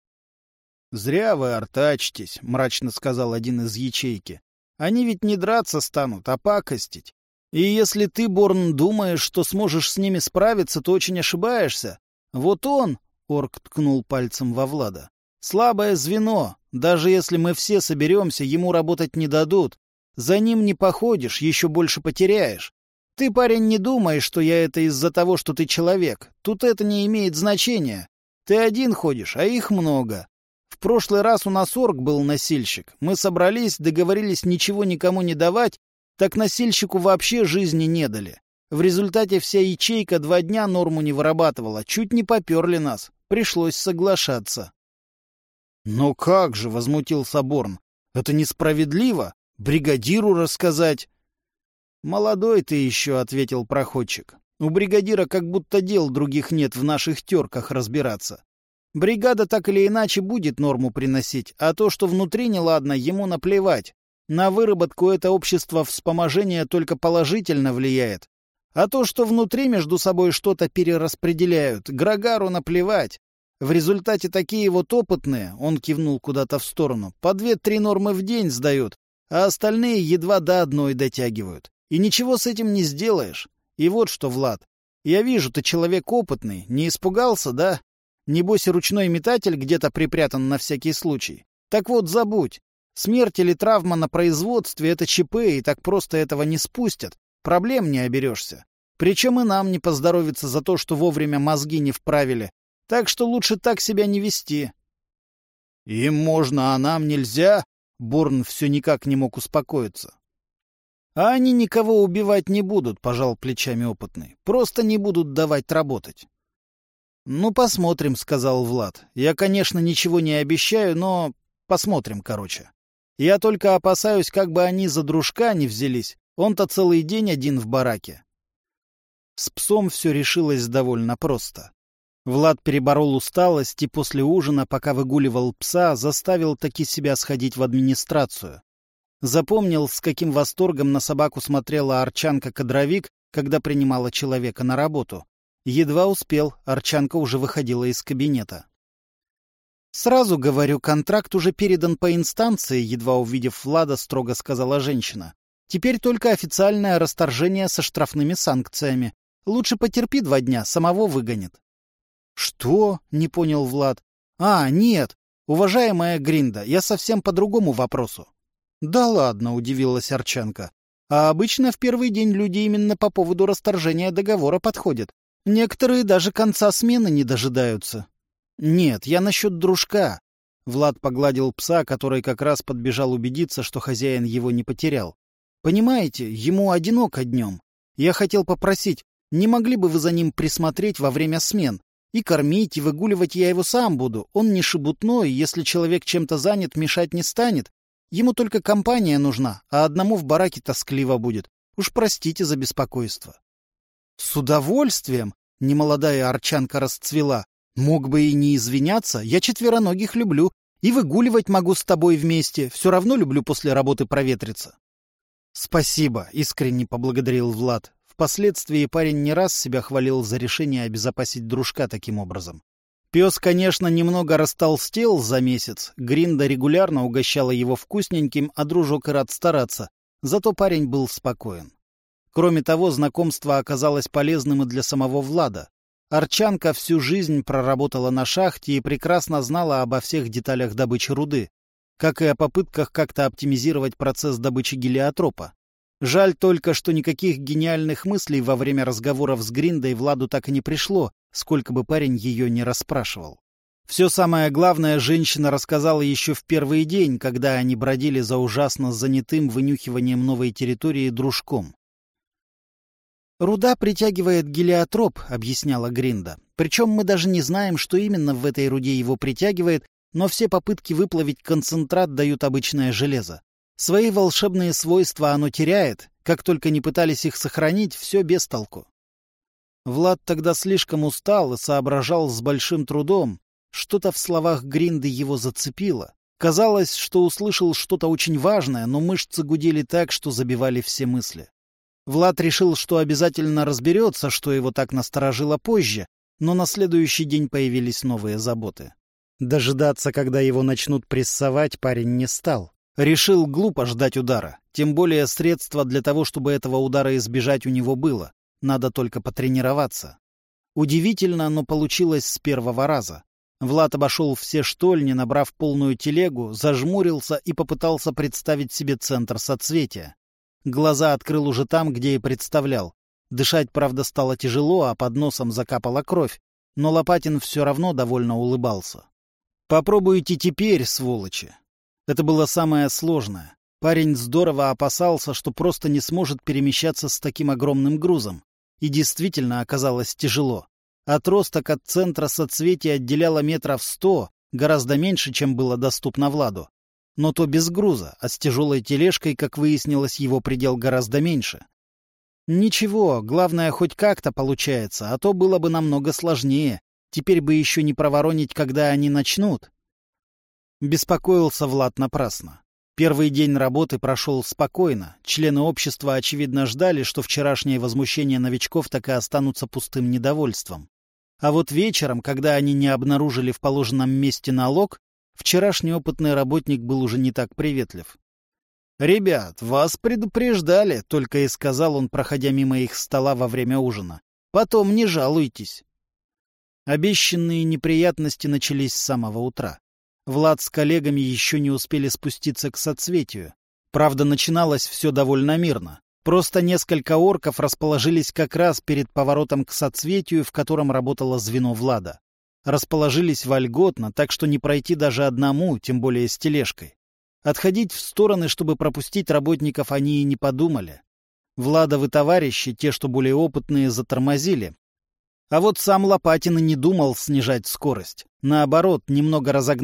«Зря вы артачитесь», — мрачно сказал один из ячейки. «Они ведь не драться станут, а пакостить. И если ты, Борн, думаешь, что сможешь с ними справиться, то очень ошибаешься. Вот он», — орк ткнул пальцем во Влада, — «слабое звено. Даже если мы все соберемся, ему работать не дадут. За ним не походишь, еще больше потеряешь. Ты, парень, не думай, что я это из-за того, что ты человек. Тут это не имеет значения. Ты один ходишь, а их много. В прошлый раз у нас орк был носильщик. Мы собрались, договорились ничего никому не давать, так носильщику вообще жизни не дали. В результате вся ячейка 2 дня норму не вырабатывала, чуть не поперли нас. Пришлось соглашаться». «Но как же», — возмутился Борн, — «это несправедливо. Бригадиру рассказать». «Молодой ты еще», — ответил проходчик. «У бригадира как будто дел других нет в наших терках разбираться. Бригада так или иначе будет норму приносить, а то, что внутри неладно, ему наплевать. На выработку это общество вспоможения только положительно влияет. А то, что внутри между собой что-то перераспределяют, Грагару наплевать. В результате такие вот опытные, он кивнул куда-то в сторону, по 2-3 нормы в день сдают, а остальные едва до 1 дотягивают. И ничего с этим не сделаешь. И вот что, Влад, я вижу, ты человек опытный, не испугался, да? Небось, ручной метатель где-то припрятан на всякий случай. Так вот, забудь. Смерть или травма на производстве — это ЧП, и так просто этого не спустят. Проблем не оберешься. Причем и нам не поздоровится за то, что вовремя мозги не вправили. Так что лучше так себя не вести. — Им можно, а нам нельзя? Борн все никак не мог успокоиться. — А они никого убивать не будут, — пожал плечами опытный. — Просто не будут давать работать. — Ну, посмотрим, — сказал Влад. — Я, конечно, ничего не обещаю, но посмотрим, короче. Я только опасаюсь, как бы они за дружка не взялись. Он-то целый день один в бараке. С псом все решилось довольно просто. Влад переборол усталость и после ужина, пока выгуливал пса, заставил таки себя сходить в администрацию. Запомнил, с каким восторгом на собаку смотрела Арчанка-кадровик, когда принимала человека на работу. Едва успел, Арчанка уже выходила из кабинета. «Сразу говорю, контракт уже передан по инстанции», — едва увидев Влада, строго сказала женщина. «Теперь только официальное расторжение со штрафными санкциями. Лучше потерпи 2 дня, самого выгонит». «Что?» — не понял Влад. «А, нет, уважаемая Гринда, я совсем по другому вопросу». «Да ладно», — удивилась Арчанка. «А обычно в первый день люди именно по поводу расторжения договора подходят. Некоторые даже конца смены не дожидаются». «Нет, я насчет дружка». Влад погладил пса, который как раз подбежал убедиться, что хозяин его не потерял. «Понимаете, ему одиноко днем. Я хотел попросить, не могли бы вы за ним присмотреть во время смен? И кормить, и выгуливать я его сам буду. Он не шебутной, если человек чем-то занят, мешать не станет. Ему только компания нужна, а одному в бараке тоскливо будет. Уж простите за беспокойство». «С удовольствием!» — немолодая Арчанка расцвела. «Мог бы и не извиняться, я четвероногих люблю, и выгуливать могу с тобой вместе, все равно люблю после работы проветриться». «Спасибо», — искренне поблагодарил Влад. Впоследствии парень не раз себя хвалил за решение обезопасить дружка таким образом. Пес, конечно, немного растолстел за месяц, Гринда регулярно угощала его вкусненьким, а дружок и рад стараться, зато парень был спокоен. Кроме того, знакомство оказалось полезным и для самого Влада. Арчанка всю жизнь проработала на шахте и прекрасно знала обо всех деталях добычи руды, как и о попытках как-то оптимизировать процесс добычи гелиотропа. Жаль только, что никаких гениальных мыслей во время разговоров с Гриндой Владу так и не пришло, сколько бы парень ее не расспрашивал. Все самое главное женщина рассказала еще в первый день, когда они бродили за ужасно занятым вынюхиванием новой территории дружком. «Руда притягивает гелиотроп», — объясняла Гринда. «Причем мы даже не знаем, что именно в этой руде его притягивает, но все попытки выплавить концентрат дают обычное железо. Свои волшебные свойства оно теряет, как только не пытались их сохранить, все без толку». Влад тогда слишком устал и соображал с большим трудом. Что-то в словах Гринды его зацепило. Казалось, что услышал что-то очень важное, но мышцы гудели так, что забивали все мысли. Влад решил, что обязательно разберется, что его так насторожило позже, но на следующий день появились новые заботы. Дожидаться, когда его начнут прессовать, парень не стал. Решил глупо ждать удара, тем более средства для того, чтобы этого удара избежать, у него было. Надо только потренироваться. Удивительно, но получилось с первого раза. Влад обошел все штольни, набрав полную телегу, зажмурился и попытался представить себе центр соцветия. Глаза открыл уже там, где и представлял. Дышать, правда, стало тяжело, а под носом закапала кровь, но Лопатин все равно довольно улыбался. «Попробуйте теперь, сволочи!» Это было самое сложное. Парень здорово опасался, что просто не сможет перемещаться с таким огромным грузом. И действительно оказалось тяжело. Отросток от центра соцветия отделяло 100 метров, гораздо меньше, чем было доступно Владу. Но то без груза, а с тяжелой тележкой, как выяснилось, его предел гораздо меньше. Ничего, главное, хоть как-то получается, а то было бы намного сложнее. Теперь бы еще не проворонить, когда они начнут. Беспокоился Влад напрасно. Первый день работы прошел спокойно. Члены общества, очевидно, ждали, что вчерашнее возмущение новичков так и останутся пустым недовольством. А вот вечером, когда они не обнаружили в положенном месте налог, вчерашний опытный работник был уже не так приветлив. «Ребят, вас предупреждали», — только и сказал он, проходя мимо их стола во время ужина. «Потом не жалуйтесь». Обещанные неприятности начались с самого утра. Влад с коллегами еще не успели спуститься к соцветию. Правда, начиналось все довольно мирно. Просто несколько орков расположились как раз перед поворотом к соцветию, в котором работало звено Влада. Расположились вольготно, так что не пройти даже одному, тем более с тележкой. Отходить в стороны, чтобы пропустить работников, они и не подумали. Владовы товарищи, те, что более опытные, затормозили. А вот сам Лопатин и не думал снижать скорость. Наоборот, немного разогнал